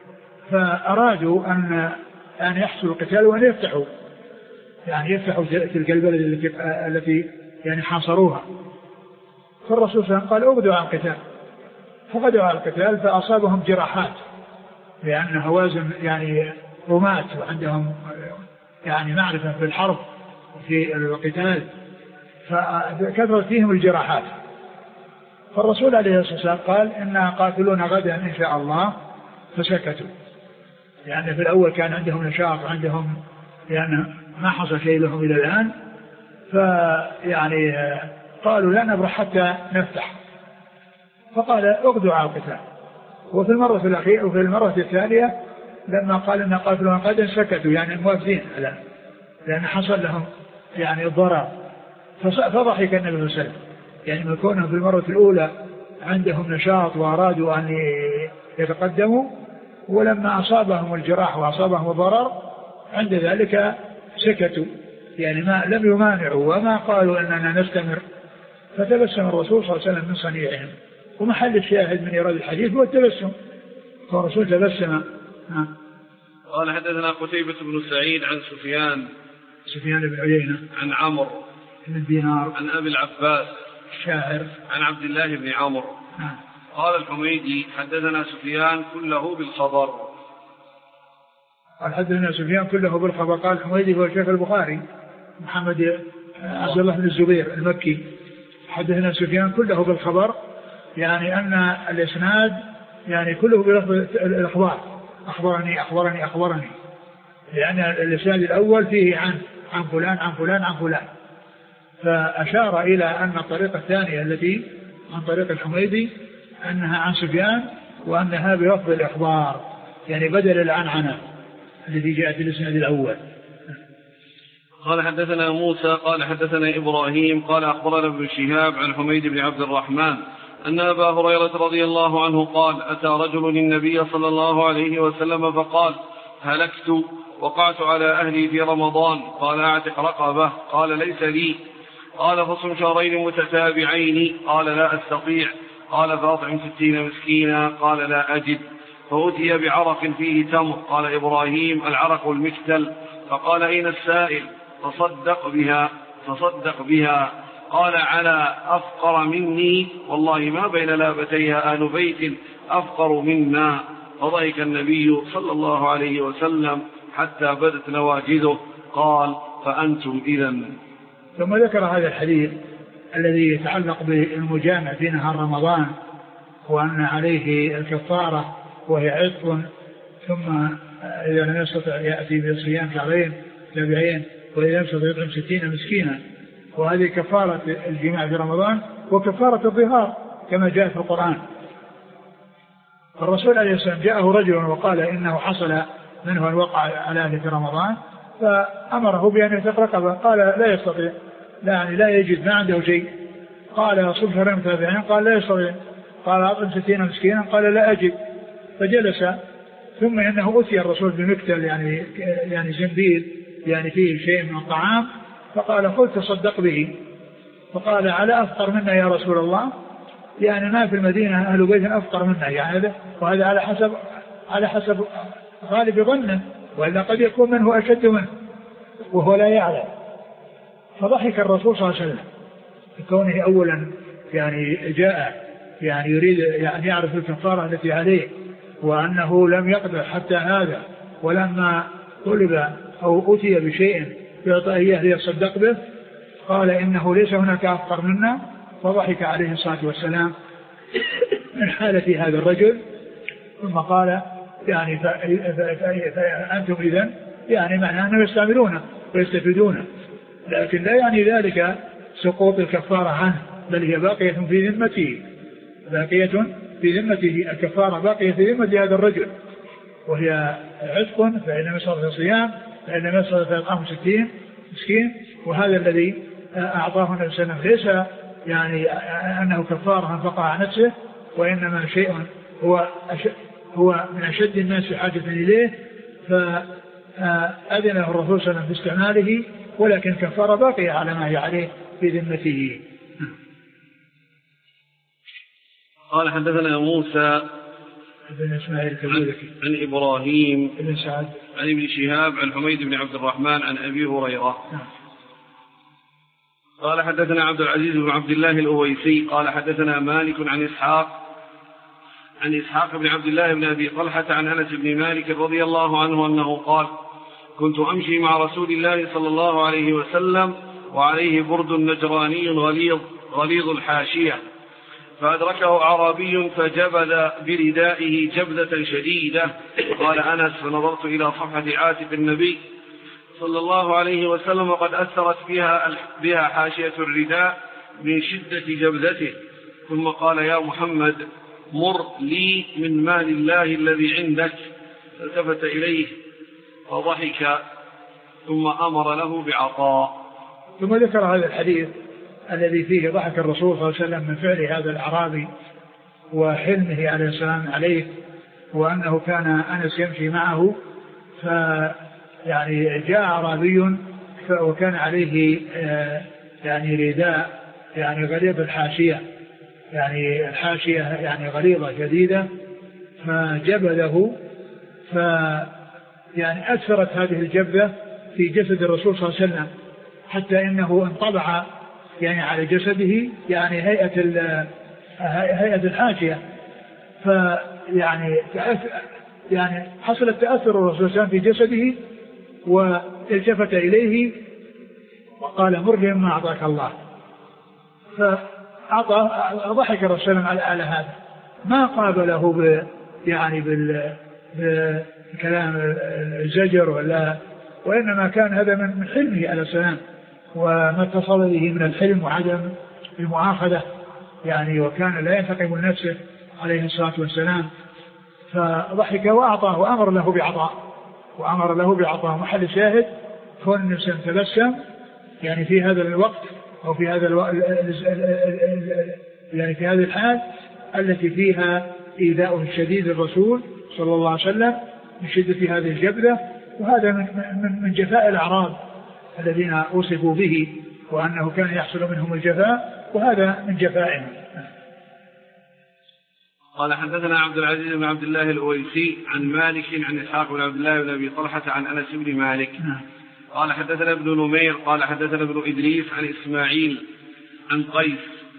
فأرادوا أن أن يحصل القتال وأن يفتحوا يعني يفتحوا تلك البلد التي يعني حاصروها، فالرسول صلى الله عليه وسلم قال أغدوا على القتال، فغدوا على القتال فأصابهم جراحات، لأن هوازن يعني رماة وعندهم يعني معرفة في الحرب في القتال، فكثرت فيهم الجراحات، فالرسول عليه الصلاة والسلام قال إننا قاتلون غدا إن شاء الله، فسكتوا، لأن يعني في الأول كان عندهم نشاط وعندهم يعني ما حصل شيء لهم إلى الآن، فيعني قالوا لا نبرح حتى نفتح، فقال اغدوا على القتال. وفي المرة الأخيرة وفي المرة الثانية لما قال إن قاتلون غدا سكتوا، يعني موافقين الآن لأن حصل لهم يعني الضرر، فضحك النبي صلى الله عليه وسلم، يعني من كونهم في المرة الأولى عندهم نشاط وأرادوا أن يتقدموا، ولما أصابهم الجراح وأصابهم الضرر عند ذلك سكتوا، يعني ما لم يمانعوا وما قالوا أننا نستمر، فتبسم الرسول صلى الله عليه وسلم من صنيعهم. ومحل الشاهد من إيراد الحديث هو التبسم، فالرسول تبسم. قال حدثنا قتيبة بن سعيد عن سفيان سفيان بن عيينة عن عمرو بن دينار عن أبي العباس الشاعر عن عبد الله بن عمرو. قال الحميدي حدثنا سفيان كله بالخبر. قال حدثنا سفيان كله بالخبر. قال الحميدي هو شيخ البخاري محمد عبد الله بن الزبير المكي. حدثنا سفيان كله بالخبر، يعني أن الإسناد يعني كله بلفظ الإخبار، أخبرني أخبرني أخبرني، لأن الإسناد الأول فيه عن عن فلان عن فلان عن فلان، فأشار إلى أن الطريقة الثانية التي عن طريق الحميدي أنها عن سفيان وأنها بلفظ الإخبار يعني بدل العنعنة التي جاءت في الإسناد الأول. قال حدثنا موسى قال حدثنا إبراهيم قال أخبرنا ابن شهاب عن حميد بن عبد الرحمن أن أبا هريرة رضي الله عنه قال أتى رجل النبي صلى الله عليه وسلم فقال هلكت وقعت على أهلي في رمضان قال أعتق رقبة قال ليس لي قال فصم شهرين متتابعين قال لا أستطيع قال فأطعم ستين مسكينا قال لا أجد فأتي بعرق فيه تمر قال إبراهيم العرق المكتل فقال أين السائل تصدق بها تصدق بها قال على أفقر مني والله ما بين لابتيها أهل بيت أفقر منا فضحك النبي صلى الله عليه وسلم حتى بدت نواجذه قال فأنتم إذن. ثم ذكر هذا الحديث الذي يتعلق بالمجامع في نهار رمضان وأن عليه الكفارة وهي عتق ثم إذا لم يستطع يأتي بصيام شهرين تابعين وإذا لم يستطع يطعم ستين مسكينا وهذه كفارة الجماع في رمضان وكفارة الظهار كما جاء في القرآن. الرسول عليه السلام جاءه رجل وقال إنه حصل منه أن وقع على أهله في رمضان فأمره بأن يعتق رقبة قال لا يستطيع لا يعني لا يجد ما عنده شيء قال صم شهرين متتابعين قال لا يستطيع قال أطعم ستين مسكينا قال لا أجد فجلس ثم إنه أتي الرسول بمكتل يعني يعني زنبيل يعني فيه شيء من الطعام فقال خذ تصدق به فقال على أفقر منا يا رسول الله يعني ما في المدينة أهل بيت أفقر منا يعني هذا وهذا على حسب على حسب غالب ظنه وإلا قد يكون منه أشد منه وهو لا يعلم. فضحك الرسول صلى الله عليه وسلم كونه أولا يعني جاء يعني يريد يعني يعرف الكفارة التي عليه وأنه لم يقدر حتى هذا ولما طلب أو أتي بشيء يعطى إياه ليصدق به قال إنه ليس هناك أفقر منا فضحك عليه الصلاة والسلام من حالة هذا الرجل ثم قال يعني فأنتم إذن يعني معناه أنهم يستعملونه ويستفيدونه لكن لا يعني ذلك سقوط الكفارة عنه بل هي باقية في ذمته باقية في ذمته الكفارة باقية في ذمة هذا الرجل وهي عتق فإن لم يستطع الصيام فإن لم يستطع إطعام ستين مسكين وهذا الذي أعطاه النبي صلى الله عليه وسلم ليس يعني أنه كفارة فقع عن نفسه وإنما شيء هو هو من أشد الناس حاجة إليه فأذن له الرسول صلى الله عليه وسلم باستعماله ولكن كفارة باقية على ما هي عليه في ذمته. قال حدثنا موسى بن إسماعيل عن, عن إبراهيم بن سعد عن ابن شهاب عن حميد بن عبد الرحمن عن أبي هريرة قال حدثنا عبد العزيز بن عبد الله الأويسي قال حدثنا مالك عن إسحاق عن إسحاق بن عبد الله بن أبي طلحة عن أنس بن مالك رضي الله عنه أنه قال كنت أمشي مع رسول الله صلى الله عليه وسلم وعليه برد نجراني غليظ غليظ الحاشية فأدركه أعرابي فجبل بردائه جبلة شديدة قال أنس فنظرت إلى صفحة عاتق النبي صلى الله عليه وسلم وقد أثرت بها, بها حاشية الرداء من شدة جبلته ثم قال يا محمد مر لي من مال الله الذي عندك فالتفت إليه فضحك ثم أمر له بعطاء. ثم ذكر هذا الحديث الذي فيه ضحك الرسول صلى الله عليه وسلم من فعل هذا الأعرابي وحلمه عليه السلام عليه وأنه كان أنس يمشي معه فيعني جاء أعرابي وكان عليه يعني رداء يعني غليظ الحاشية يعني الحاشية يعني غليظة جديدة فجبله ف يعني أثرت هذه الجبلة في جسد الرسول صلى الله عليه وسلم حتى إنه انطبع يعني على جسده يعني هيئة هيئة الحاشية فيعني يعني حصل التأثر الرسول صلى الله عليه وسلم في جسده والتفت إليه وقال مر لي ما أعطاك الله فأعطى ضحك الرسول صلى الله عليه وسلم على هذا ما قابله ب يعني بال بكلام الزجر ولا وإنما كان هذا من حلمه عليه السلام وما اتصل به من الحلم وعدم المؤاخذة يعني، وكان لا ينتقم لنفسه عليه الصلاة والسلام. فضحك وأعطاه وأمر له بعطاء وأمر له بعطاء محل شاهد كون الإنسان تبسم يعني في هذا الوقت أو في هذا الو... يعني في هذه الحال التي فيها إيذاء الشديد للرسول صلى الله عليه وسلم من شدة هذه الجبلة. وهذا من, من, من جفاء الأعراب الذين وصفوا به وأنه كان يحصل منهم الجفاء، وهذا من جفائهم. قال حدثنا عبد العزيز بن عبد الله الأويسي عن مالك عن إسحاق بن عبد الله بن أبي طلحة عن أنس بن مالك قال حدثنا ابن نمير قال حدثنا ابن إدريس عن إسماعيل عن قيس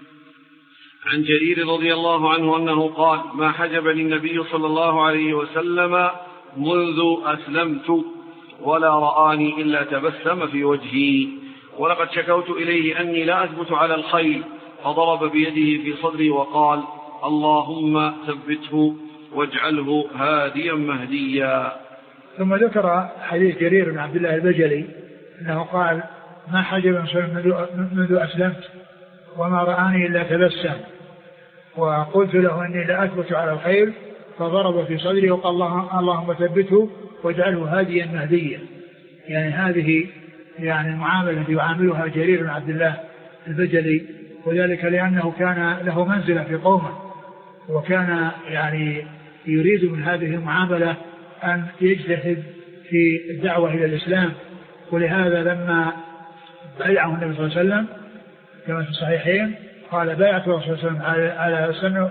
عن جرير رضي الله عنه أنه قال ما حجبني النبي صلى الله عليه وسلم منذ أسلمت ولا رآني إلا تبسم في وجهي، ولقد شكوت إليه أني لا أثبت على الخيل فضرب بيده في صدري وقال اللهم ثبته واجعله هاديا مهديا. ثم ذكر حديث جرير بن عبد الله البجلي أنه قال ما حجب منذ أسلمت وما رآني إلا تبسم، وقلت له أني لا أثبت على الخيل فضرب في صدري وقال اللهم ثبته واجعله هاديا مهديا. يعني هذه يعني المعاملة التي يعاملها جرير بن عبد الله البجلي، وذلك لأنه كان له منزلة في قومه وكان يعني يريد من هذه المعاملة أن يجتهد في الدعوة إلى الإسلام. ولهذا لما بايعه النبي صلى الله عليه وسلم كما في الصحيحين قال بايعت الرسول صلى الله عليه وسلم على السمع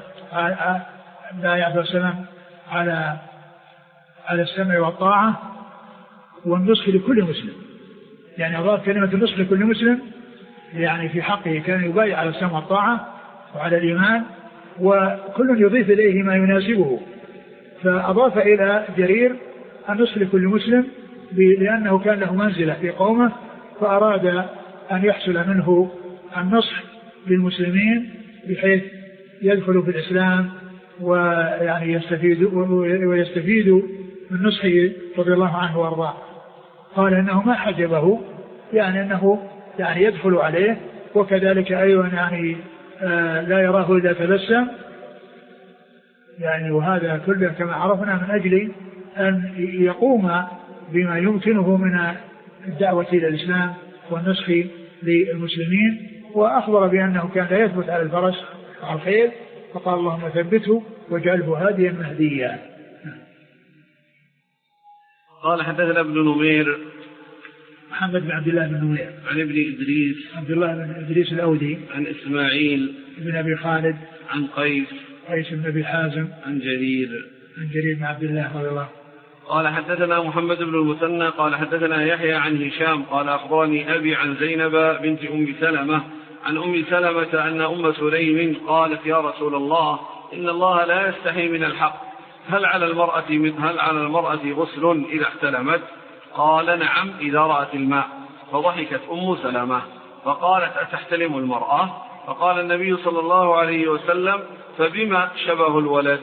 بايعت السلام على على السمع والطاعة والنصح لكل مسلم. يعني أضاف كلمة النصح لكل مسلم يعني في حقه كان يبايع على السمع والطاعة وعلى الإيمان، وكل يضيف إليه ما يناسبه. فأضاف إلى جرير النصح لكل مسلم لأنه كان له منزلة في قومه، فأراد أن يحصل منه النصح للمسلمين بحيث يدخلوا في الإسلام ويعني يستفيدوا ويستفيدوا من نصحه رضي الله عنه وارضاه. قال إنه ما حجبه يعني أنه يعني يدخل عليه، وكذلك أيضا يعني آه لا يراه إلا تبسم يعني. وهذا كله كما عرفنا من أجل أن يقوم بما يمكنه من الدعوة إلى الإسلام والنصح للمسلمين. وأخبر بأنه كان لا يثبت على الفرس وعلى الخيل فقال اللهم ثبته واجعله هاديا مهديا. قال حدثنا ابن نمير محمد بن عبد الله بن نمير عن ابن إدريس عبد الله بن إدريس الأودي عن إسماعيل بن أبي خالد عن قيس قيس بن أبي حازم عن جرير عن جرير بن عبد الله رضي الله. قال حدثنا محمد بن المثنى قال حدثنا يحيى عن هشام قال أخبرني أبي عن زينب بنت أم سلمة عن أم سلمة أن أم سليم قالت يا رسول الله إن الله لا يستحي من الحق، هل على المرأة هل على المرأة غسل إذا احتلمت؟ قال نعم إذا رأت الماء. فضحكت أم سلمة فقالت أتحتلم المرأة؟ فقال النبي صلى الله عليه وسلم فبما شبه الولد.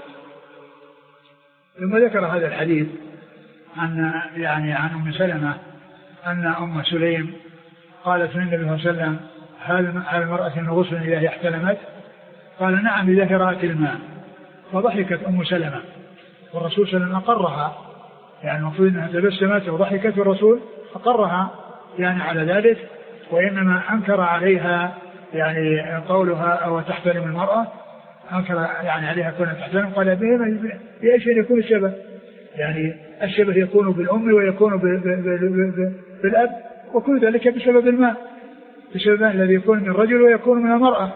ثم ذكر هذا الحديث عن يعني عن أم سلمة أن أم سليم قالت للنبي صلى الله عليه وسلم هل على المرأة غسل إذا احتلمت؟ قال نعم إذا رأت الماء. فضحكت أم سلمة والرسول صلى الله عليه وسلم أقرها، يعني المفروض أنها تبسمت وضحكت والرسول أقرها يعني على ذلك، وإنما أنكر عليها يعني قولها أو تحترم المرأة، أنكر يعني عليها كونها تحترم. قال بأي شيء يكون الشبه؟ يعني الشبه يكون بالأم ويكون بالأب، وكل ذلك بسبب الماء، بسبب الذي يكون من الرجل ويكون من المرأة.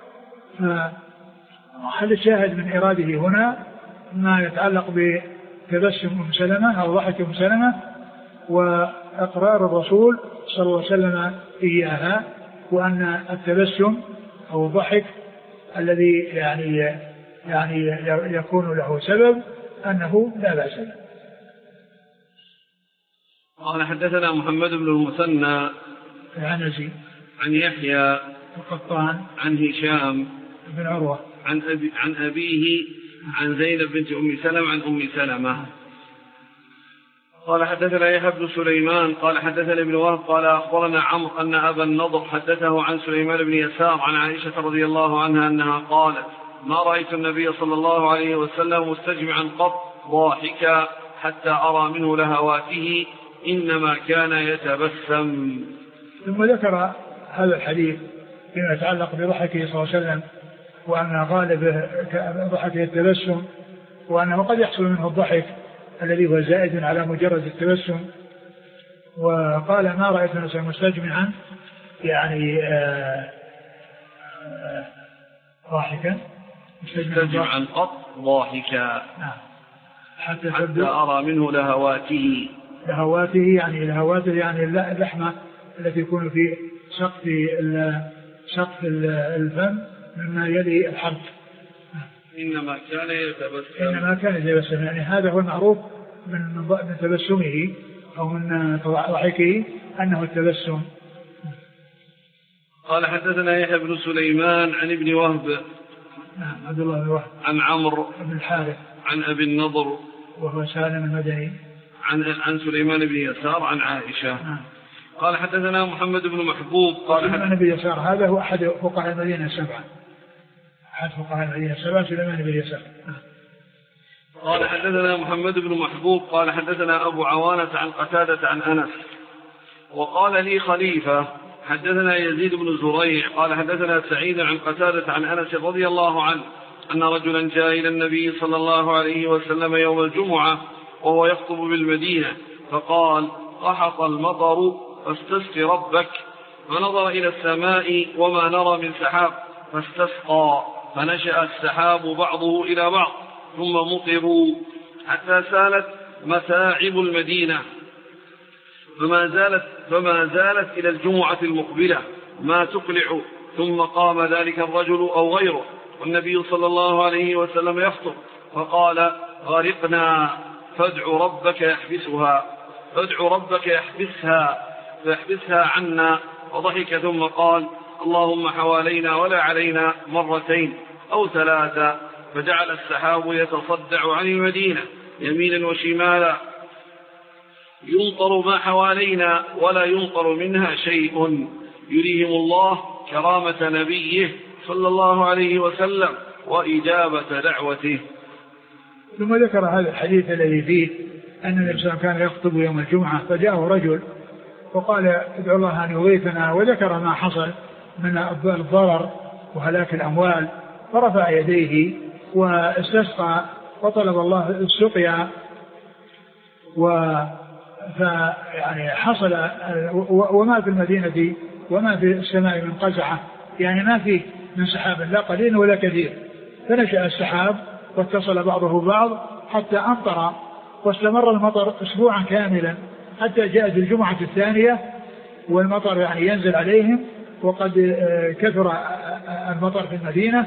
فحل الشاهد من إراده هنا ما يتعلق بتبسم أم سلمة أو ضحك أم سلمة وإقرار الرسول صلى الله عليه وسلم إياها، وأن التبسم أو الضحك الذي يعني يعني يكون له سبب أنه لا بأس به. قال حدثنا محمد بن المثنى العنزي عن يحيى القطان عن هشام بن عروة عن أبي عن أبيه عن زينب بنت أم سلمة عن أم سلمة قال حدثنا يحيى بن سليمان قال حدثنا ابن وهب قال أخبرنا عمرو أن أبا النضر حدثه عن سليمان بن يسار عن عائشة رضي الله عنها أنها قالت ما رأيت النبي صلى الله عليه وسلم مستجمعا قط ضاحكا حتى أرى منه لهواته إنما كان يتبسم. ثم ذكر هذا الحديث فيما يتعلق بضحكه صلى الله عليه وسلم وأن غالب ضحكه التبسم وأنه قد يحصل منه الضحك الذي هو زائد على مجرد التبسم. وقال ما رأيت نفسه مستجمعا يعني ضاحكا مستجمعا قط ضاحكا حتى, حتى أرى منه لهواته. لهواته يعني لهواته يعني اللحمة التي يكون في سقف سقف الفم مما يلي الحرف. إنما كان يتبسم إنما كان يتبسم يعني هذا هو المعروف من من تبسمه أو من ضحكه أنه التبسم. قال حدثنا يحيى بن سليمان عن ابن وهب نعم عبد الله بن وهب عن عمرو بن الحارث عن أبي النضر وهو سالم المدني عن عن سليمان بن يسار عن عائشة. نعم. قال حدثنا محمد بن محبوب قال سليمان بن يسار هذا هو أحد فقهاء المدينة السبعة أحد فقهاء المدينة السبعة سليمان بن يسار. قال حدثنا محمد بن محبوب قال حدثنا أبو عوانة عن قتادة عن أنس وقال لي خليفة حدثنا يزيد بن زريع قال حدثنا سعيد عن قتادة عن أنس رضي الله عنه أن رجلا جاء إلى النبي صلى الله عليه وسلم يوم الجمعة وهو يخطب بالمدينة فقال قحط المطر فاستسق ربك فنظر إلى السماء وما نرى من سحاب فاستسقى فنشأ السحاب بعضه إلى بعض ثم مطروا حتى سالت متاعب المدينة فما زالت, فما زالت إلى الجمعة المقبلة ما تقلع ثم قام ذلك الرجل أو غيره والنبي صلى الله عليه وسلم يخطب فقال غرقنا فادع ربك يحبسها فادع ربك يحبسها فيحبسها عنا وضحك ثم قال اللهم حوالينا ولا علينا مرتين أو ثلاثة فجعل السحاب يتصدع عن المدينة يمينا وشمالا ينطر ما حوالينا ولا ينطر منها شيء يريهم الله كرامة نبيه صلى الله عليه وسلم وإجابة دعوته. ثم ذكر هذا الحديث الذي فيه أن النبي صلى الله عليه وسلم كان يخطب يوم الجمعة فجاءه رجل وقال ادعو الله أن يغيثنا وذكر ما حصل من الضرر وهلاك الأموال فرفع يديه واستسقى وطلب الله السقيا و فيعني حصل وما في المدينة وما في السماء من قزعة يعني ما في من سحاب لا قليل ولا كثير فنشأ السحاب واتصل بعضه بعض حتى أمطر واستمر المطر أسبوعا كاملا حتى جاءت الجمعة الثانية والمطر يعني ينزل عليهم وقد كثر المطر في المدينة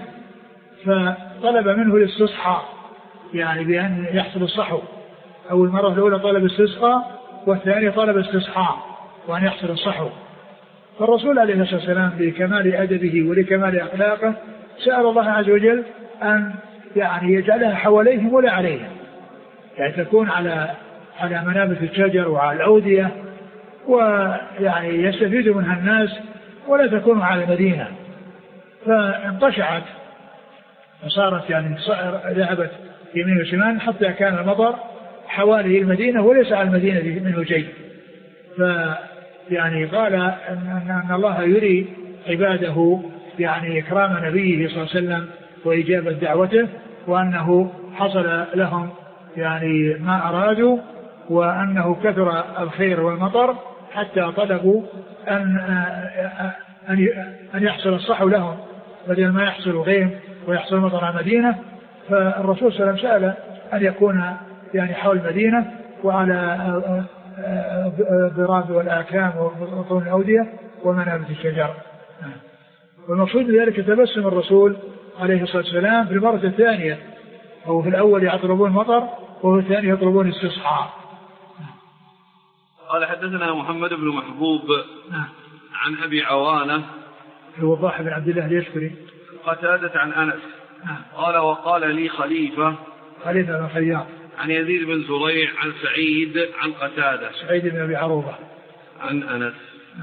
فطلب منه الاستصحاء يعني بأن يحصل الصحو أو المرة الأولى طلب استسقاء والثانية طلب استصحاء وأن يحصل الصحو فالرسول عليه الصلاة والسلام بكمال أدبه ولكمال أخلاقه سأل الله عز وجل أن يعني يجعلها حواليهم ولا عليهم يعني تكون على على منابت الشجر وعلى الأودية ويعني يستفيد منها الناس ولا تكون على المدينة فانتشعت فصارت يعني ذهبت يمين وشمال حتى كان المطر حوالي المدينة وليس على المدينة منه شيء فيعني قال أن, أن الله يري عباده يعني إكرام نبيه صلى الله عليه وسلم وإجابة دعوته وأنه حصل لهم يعني ما أرادوا وأنه كثر الخير والمطر حتى طلبوا أن, أن, أن يحصل الصحو لهم بدل ما يحصل غيم ويحصل مطر على المدينة فالرسول صلى الله عليه وسلم سأل أن يكون يعني حول المدينة وعلى الضراب والآكام وبطون الأودية ومنابت الشجر والمقصود بذلك تبسم الرسول عليه الصلاة والسلام في المرة الثانية أو في الأول يطلبون مطر وفي الثاني يطلبون استصحاء. قال حدثنا محمد بن محبوب عن أبي عوانة الوضاح بن عبد الله اليشكري قتادة عن أنس قال وقال لي خليفة خليفة بن خياط عن يزيد بن زريع عن سعيد عن قتادة سعيد بن أبي عروبة عن أنس.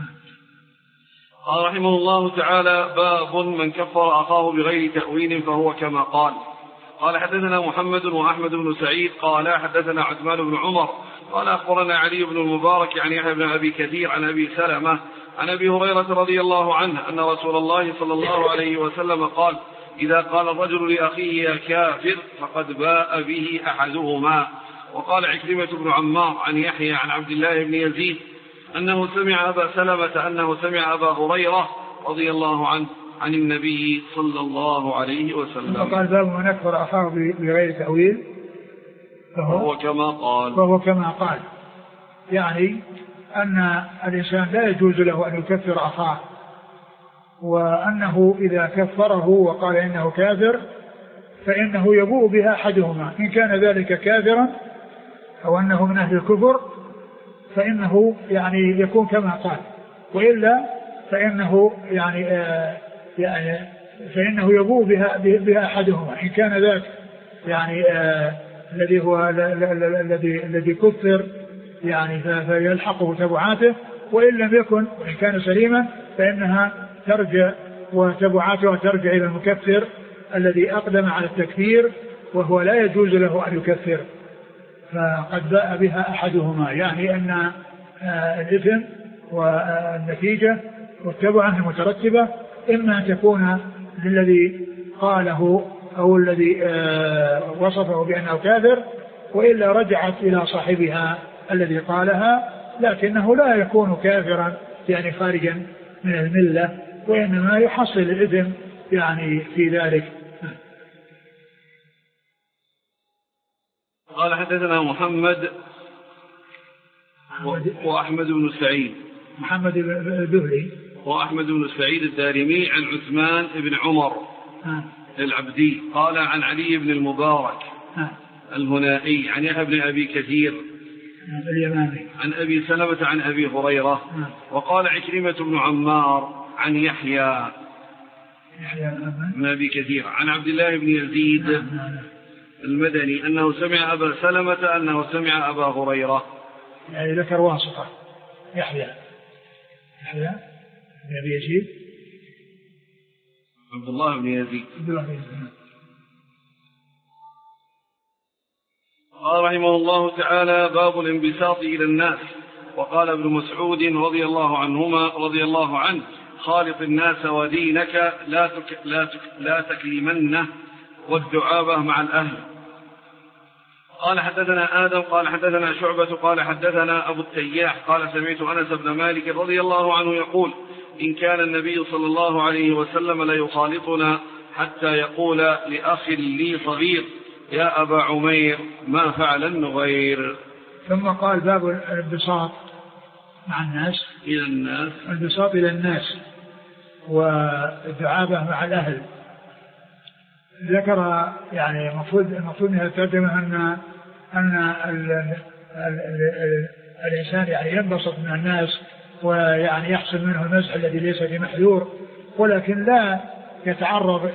قال رحمه الله تعالى: باب من كفر أخاه بغير تأويل فهو كما قال. قال حدثنا محمد وأحمد بن سعيد قال حدثنا عثمان بن عمر قال أخبرنا علي بن المبارك عن يحيى بن أبي كثير عن أبي سلمة عن أبي هريرة رضي الله عنه أن رسول الله صلى الله عليه وسلم قال: إذا قال الرجل لأخيه يا كافر فقد باء به أحدهما. وقال عكرمة بن عمار عن يحيى عن عبد الله بن يزيد أنه سمع أبا سلمة أنه سمع أبا هريرة رضي الله عنه عن النبي صلى الله عليه وسلم. وقال: باب من أكفر أخاه بغير تأويل فهو كما قال. فهو كما قال، يعني أن الإنسان لا يجوز له أن يكفر أخاه، وأنه إذا كفره وقال إنه كافر فإنه يبوء بها أحدهما، إن كان ذلك كافرا أو أنه من أهل الكفر فإنه يعني يكون كما قال، وإلا فإنه يعني آه يعني فإنه يبوء بها بها أحدهما، إن كان ذاك يعني آه الذي هو الذي الذي كفر يعني فيلحقه تبعاته، وإن لم يكن وإن كان سليما فإنها ترجع وتبعاتها ترجع إلى المكفر الذي أقدم على التكفير وهو لا يجوز له أن يكفر، فقد باء بها أحدهما، يعني أن الإثم والنتيجة والتبعة المترتبة إما أن تكون للذي قاله أو الذي وصفه بأنه كافر، وإلا رجعت إلى صاحبها الذي قالها، لكنه لا يكون كافرا يعني خارجا من الملة، وإنما يحصل الإثم يعني في ذلك. قال حدثنا محمد وأحمد بن سعيد محمد الذهلي وأحمد بن سعيد الدارمي عن عثمان بن عمر العبدي قال عن علي بن المبارك الهنائي عن يحيى بن أبي كثير اليماني عن أبي سلمة عن أبي هريرة. وقال عكرمة بن عمار عن يحيى بن أبي كثير عن عبد الله بن يزيد المدني أنه سمع أبا سلمة أنه سمع أبا هريرة، يعني ذكر واسطة يحيى يحيى بن أبي يزيد عبد الله بن يزيد. قال رحمه الله تعالى: باب الانبساط إلى الناس. وقال ابن مسعود رضي الله عنهما رضي الله عنه: خالط الناس ودينك لا تك لا, تك لا تكلمنه والدعابة مع الأهل. قال حدثنا آدم قال حدثنا شعبة قال حدثنا أبو التياح قال سمعت أنس بن مالك رضي الله عنه يقول: إن كان النبي صلى الله عليه وسلم لا يخالطنا حتى يقول لأخ لي صغير: يا أبا عمير ما فعل النغير. ثم قال: باب الانبساط مع الناس إلى الناس الانبساط إلى الناس والدعابة مع الأهل. ذكر يعني المفروض المفروض من الترجمة أن أن ال ال ال الإنسان يعني ينبسط من الناس ويعني يحصل منه المزح الذي ليس بمحذور، ولكن لا يتعرض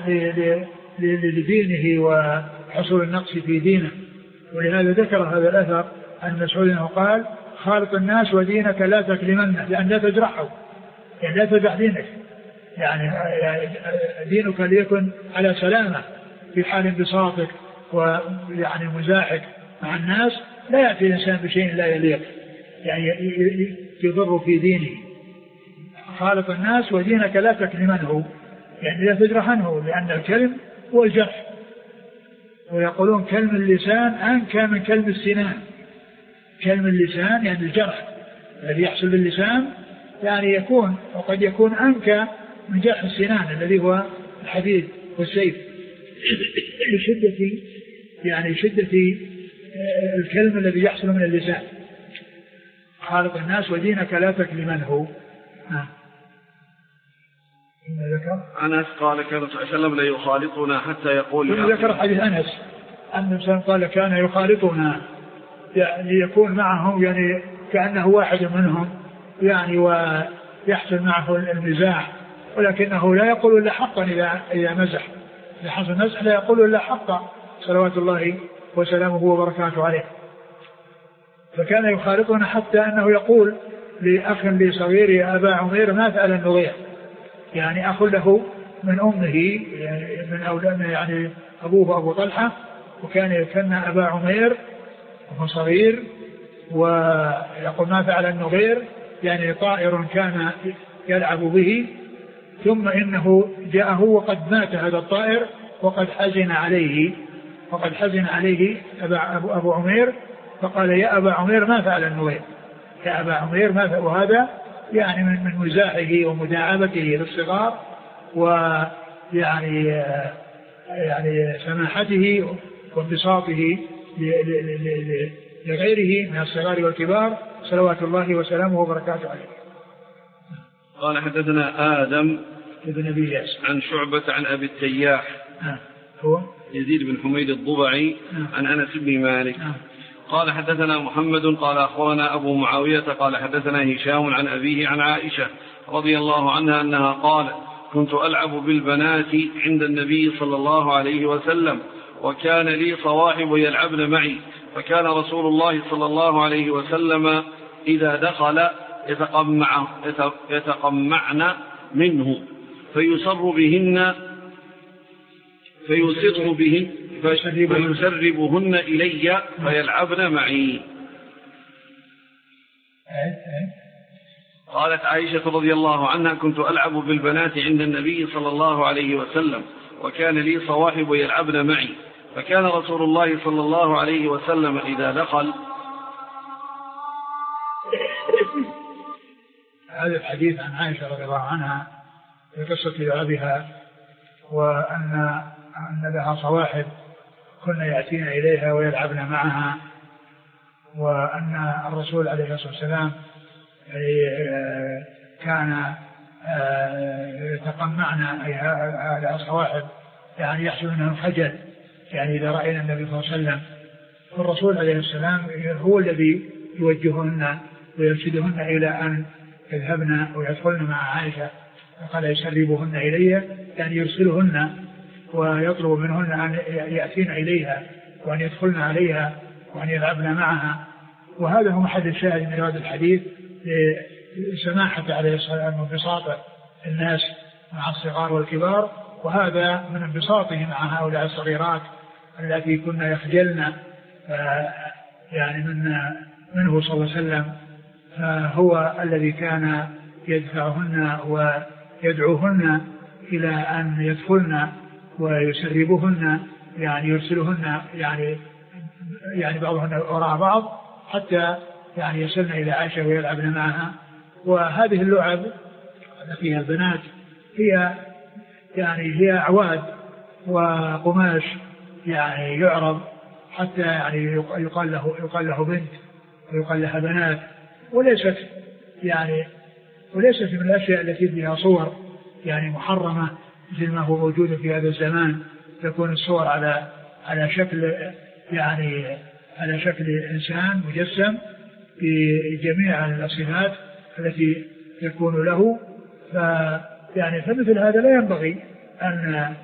لدينه وحصول النقص في دينه. ولهذا ذكر هذا الأثر أن مسعود قال: خالط الناس ودينك لا تكلمنه، لأن لا تجرحه، يعني لا تجرح دينك، يعني دينك ليكن على سلامة في حال انبساطك ويعني مزاحك مع الناس، لا يأتي الإنسان بشيء لا يليق يعني يضر في دينه. خالط الناس ودينك لا تكلمنه، يعني لا تجرحنه، لأن الكلم هو الجرح، ويقولون كلم اللسان أنكى من كلم السنان. كلم اللسان يعني الجرح الذي يحصل باللسان يعني يكون وقد يكون أنكى من جرح السنان الذي هو الحديد والسيف، لشدة يعني شدة الكلم الذي يحصل من اللسان. خالق الناس ودينك لا تكلمنه. أنس قال: كان صلى الله عليه وسلم لا يخالطنا حتى يقول. ذكر حديث أنس أن الإنسان قال: كان يخالطنا، يعني يكون معهم يعني كأنه واحد منهم يعني ويحصل معه المزاح، ولكنه لا يقول إلا حقا إذا إذا مزح، إذا حصل مزح لا يقول إلا حقا صلوات الله وسلامه وبركاته عليه. فكان يخالطنا حتى أنه يقول لأخ لي صغير يا أبا عمير ما فعل النغير، يعني أخ له من أمه يعني من أولادنا يعني أبوه أبو طلحة، وكان يكنى أبا عمير وهو صغير، ويقول ما فعل النغير يعني طائر كان يلعب به ثم إنه جاءه وقد مات هذا الطائر وقد حزن عليه وقد حزن عليه أبو, أبو عمير، فقال يا أبا عمير ما فعل النغير، يا أبا عمير ما فعل. وهذا يعني من, من مزاحه ومداعبته للصغار ويعني يعني سماحته وانبساطه لغيره من الصغار والكبار صلوات الله وسلامه وبركاته عليه. قال حدثنا آدم ابن أبي إياس عن شعبة عن أبي التياح هو يزيد بن حميد الضبعي عن أنس بن مالك قال حدثنا محمد قال أخبرنا أبو معاوية قال حدثنا هشام عن أبيه عن عائشة رضي الله عنها أنها قال كنت ألعب بالبنات عند النبي صلى الله عليه وسلم وكان لي صواحب يلعبن معي، فكان رسول الله صلى الله عليه وسلم إذا دخل يتقمع يتقمعن منه فيسر بهن فيسر بهن فيسربهن إلي فيلعبن معي. قالت عائشة رضي الله عنها كنت ألعب بالبنات عند النبي صلى الله عليه وسلم وكان لي صواحب يلعبن معي، فكان رسول الله صلى الله عليه وسلم إذا دخل. هذا الحديث عن عائشة رضي الله عنها في قصة لعبها، وأن أن لها صواحب كن يأتين إليها ويلعبن معها، وأن الرسول عليه الصلاة والسلام كان يتقمعن أي هذه الصواحب يعني يحصل منهم خجل، يعني إذا رأينا النبي صلى الله عليه وسلم، والرسول عليه السلام هو الذي يوجههن ويرشدهن إلى أن يذهبن ويدخلن مع عائشة، فقال يسربهن إليه يعني يرسلهن ويطلب منهن أن يأتين إليها وأن يدخلن عليها وأن يلعبن معها. وهذا هو محل الشاهد من هذا الحديث لسماحة عليه السلام وانبساط الناس مع الصغار والكبار، وهذا من انبساطه مع هؤلاء الصغيرات التي كنا يخجلن يعني من منه صلى الله عليه وسلم، فهو الذي كان يدفعهن ويدعوهن إلى أن يدخلن ويسربهن يعني يرسلهن يعني يعني بعضهن وراء بعض حتى يعني يصلن إلى عائشة ويلعبن معها. وهذه اللعب فيها البنات هي يعني هي أعواد وقماش يعني يعرض حتى يعني يقال له يقال له بنت ويقال لها بنات، وليست يعني وليست من الأشياء التي فيها صور يعني محرمة مثل ما هو موجود في هذا الزمان، تكون الصور على على شكل يعني على شكل إنسان مجسم بجميع الصفات التي تكون له. ف يعني فمثل هذا لا ينبغي أن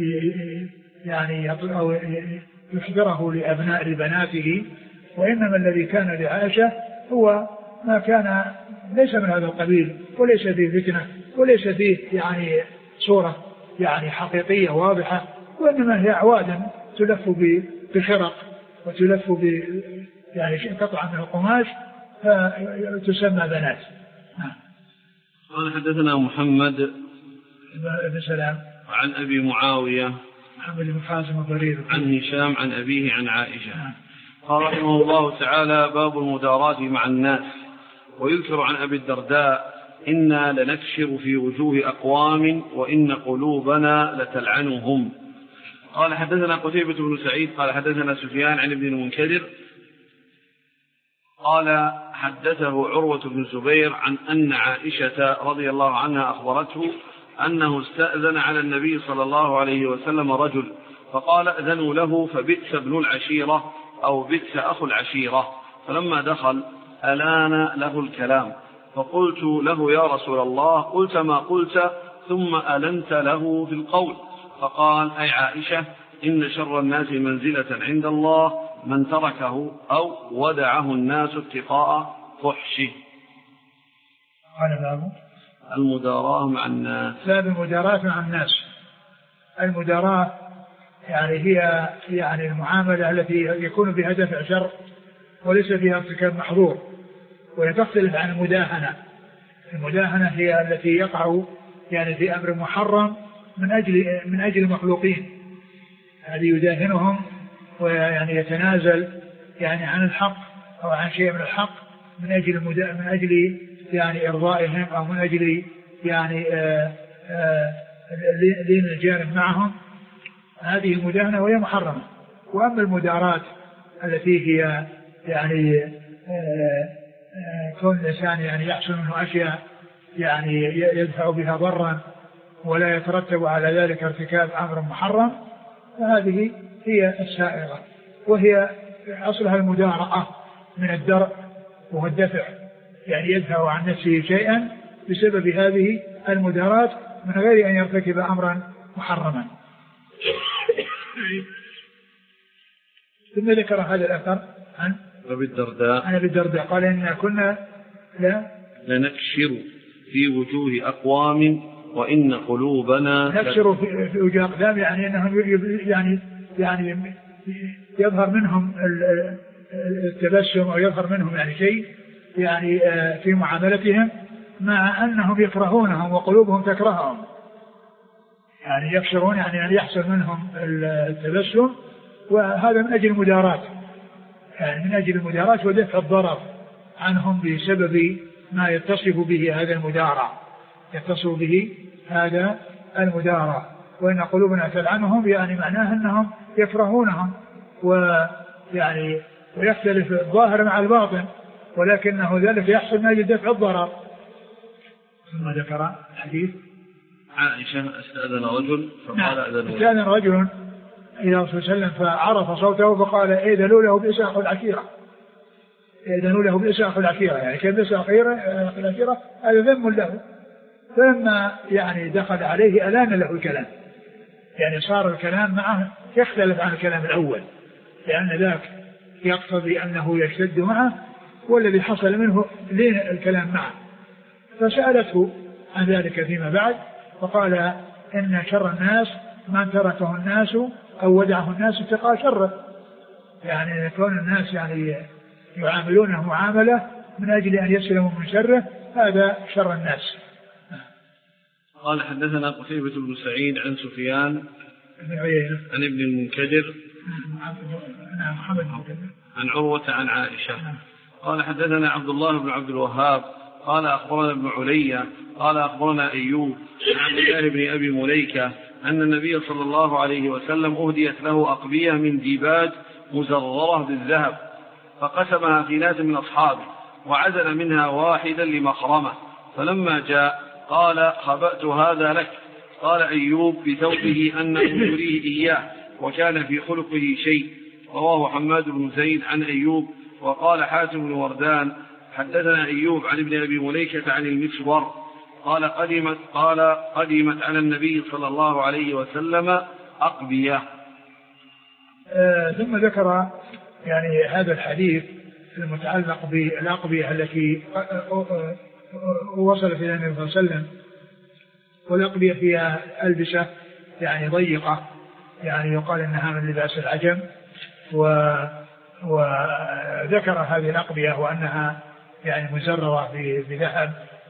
يعني أو يحضره لأبناء لبناته، وإنما الذي كان لعائشة هو ما كان ليس من هذا القبيل، وليس فيه فتنة وليس فيه يعني صورة يعني حقيقية واضحة، وإنما هي أعواد تلف بخرق وتلف ب يعني قطعة من القماش فتسمى بنات. قال حدثنا محمد بن سلام عن أبي معاوية محمد بن حازم الضرير عن هشام عن أبيه عن عائشة قال رحمه الله تعالى باب المداراة مع الناس. ويذكر عن أبي الدرداء إنا لنكشر في وجوه أقوام وإن قلوبنا لتلعنهم. قال حدثنا قتيبة بن سعيد قال حدثنا سفيان عن ابن المنكدر قال حدثه عروة بن الزبير عن أن عائشة رضي الله عنها أخبرته أنه استأذن على النبي صلى الله عليه وسلم رجل فقال أذنوا له فبئس ابن العشيرة أو بئس أخو العشيرة، فلما دخل ألان له الكلام فقلت له يا رسول الله قلت ما قلت ثم ألنت له في القول، فقال أي عائشة إن شر الناس منزلة عند الله من تركه أو ودعه الناس اتقاء فحشه. قال باب المداراة مع الناس. باب المداراة مع الناس. المداراة يعني هي يعني المعاملة التي يكون بها دفع شر وليس فيها ارتكاب محظور، وهي تختلف عن المداهنة. المداهنة هي التي يقع يعني في أمر محرم من أجل من أجل المخلوقين، هذه يداهنهم ويعني يتنازل يعني عن الحق أو عن شيء من الحق من أجل من أجل يعني إرضائهم أو من أجل يعني آآ آآ لين الجانب معهم، هذه المداهنة وهي محرمة. وأما المدارات التي هي يعني كون الإنسان يعني يحصل منه أشياء يعني يدفع بها ضرا ولا يترتب على ذلك ارتكاب أمر محرم، فهذه هي السائغة، وهي أصلها المدارعة من الدرء وهو الدفع، يعني يدفع عن نفسه شيئا بسبب هذه المدارات من غير أن يرتكب أمرا محرما. ثم ذكر هذا الأثر عن أبي الدرداء عن أبي الدرداء قال إن كنا لا لنكشر في وجوه أقوام وإن قلوبنا نكشر في, في وجوه أقدام، يعني أنهم يعني يعني يظهر منهم التبسم أو يظهر منهم يعني شيء يعني في معاملتهم مع أنهم يكرهونهم وقلوبهم تكرههم، يعني يكشرون يعني أن يحصل منهم التبسم، وهذا من أجل المدارات، يعني من أجل المدارات ودفع الضرر عنهم بسبب ما يتصف به هذا المدارة يتصف به هذا المدارة. وإن قلوبنا تلعنهم يعني معناه أنهم يكرهونهم، ويعني ويختلف الظاهر مع الباطن، ولكنه ذلك يحصل من أجل دفع الضرر. ثم ذكر الحديث عائشة استأذن رجل فقال أذن استأذن رجل إلى رسول الله وسلم فعرف صوته فقال إذنوا له بئس أخو العشيرة، إذنوا له بئس أخو العشيرة، يعني كان بئس أخو العشيرة هذا ذم له. فلما يعني دخل عليه ألان له الكلام، يعني صار الكلام معه يختلف عن الكلام الأول، لأن ذاك يقتضي أنه يشتد معه، والذي حصل منه لين الكلام معه. فسألته عن ذلك فيما بعد فقال إن شر الناس من تركه الناس أو ودعه الناس اتقاء شره، يعني كون الناس يعني يعاملونه معاملة من أجل أن يسلموا من شره، هذا شر الناس. قال حدثنا قتيبة بن سعيد عن سفيان بن عيينة عن ابن المنكدر عن عروة عن عائشة قال حدثنا عبد الله بن عبد الوهاب قال أخبرنا ابن عليا قال أخبرنا أيوب عن عبد الله بن أبي مليكة أن النبي صلى الله عليه وسلم أهديت له أقبية من ديباج مزررة بالذهب، فقسمها في ناس من أصحابه وعزل منها واحدا لمخرمة، فلما جاء قال خبأت هذا لك. قال أيوب بثوبه أنه يريه إياه وكان في خلقه شيء. رواه حماد بن زيد عن أيوب. وقال حاتم بن وردان حدثنا أيوب عن ابن أبي مليكة عن المسور قال قدمت, قال قدمت على النبي صلى الله عليه وسلم أقبية. آه ثم ذكر يعني هذا الحديث المتعلق بالأقبية التي وصلت إلى النبي صلى الله عليه وسلم، والأقبية فيها ألبسة يعني ضيقة، يعني يقال إنها من لباس العجم، وذكر هذه الأقبية وأنها يعني مزررة بذهب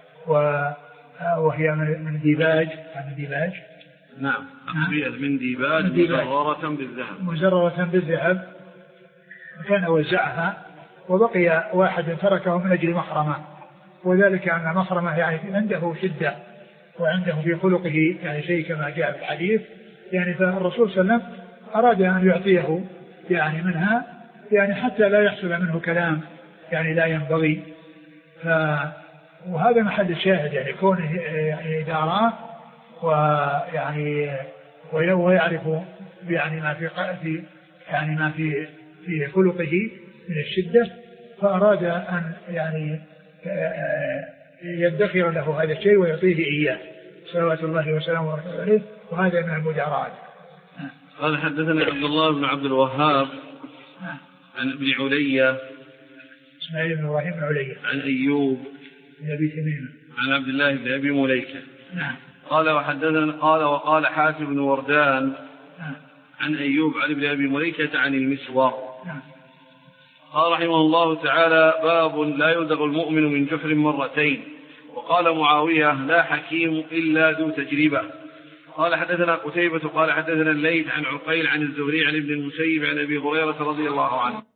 وهي من ديباج من ديباج نعم أقبية من ديباج مزررة بالذهب مزررة بالذهب كان وزعها، وبقي واحد تركه من أجل مخرمة، وذلك أن مخرمة يعني عنده شدة وعنده في خلقه يعني شيء كما جاء في الحديث، يعني فالرسول صلى الله عليه وسلم أراد أن يعطيه يعني منها يعني حتى لا يحصل منه كلام يعني لا ينبغي. ف وهذا محل الشاهد، يعني كونه يعني إدارة ويعني ويعرف يعني ما في يعني ما في في خلقه من الشدة، فأراد أن يعني يدخر له هذا الشيء ويعطيه إياه صلوات الله وسلامه عليه، وهذا من المدارات. قال حدثنا عبد الله بن عبد الوهاب عن ابن علية إسماعيل بن إبراهيم بن علية عن أيوب بن أبي تميم عن عبد الله بن أبي مليكة. نعم. قال وحدثنا قال وقال حاتم بن وردان نعم. عن أيوب عن ابن أبي مليكة عن المسور. نعم. قال رحمه الله تعالى باب لا يلدغ المؤمن من جحر مرتين. وقال معاوية لا حكيم إلا ذو تجربة. قال حدثنا قتيبة قال حدثنا الليث عن عقيل عن الزهري عن ابن المسيب عن أبي هريرة رضي الله عنه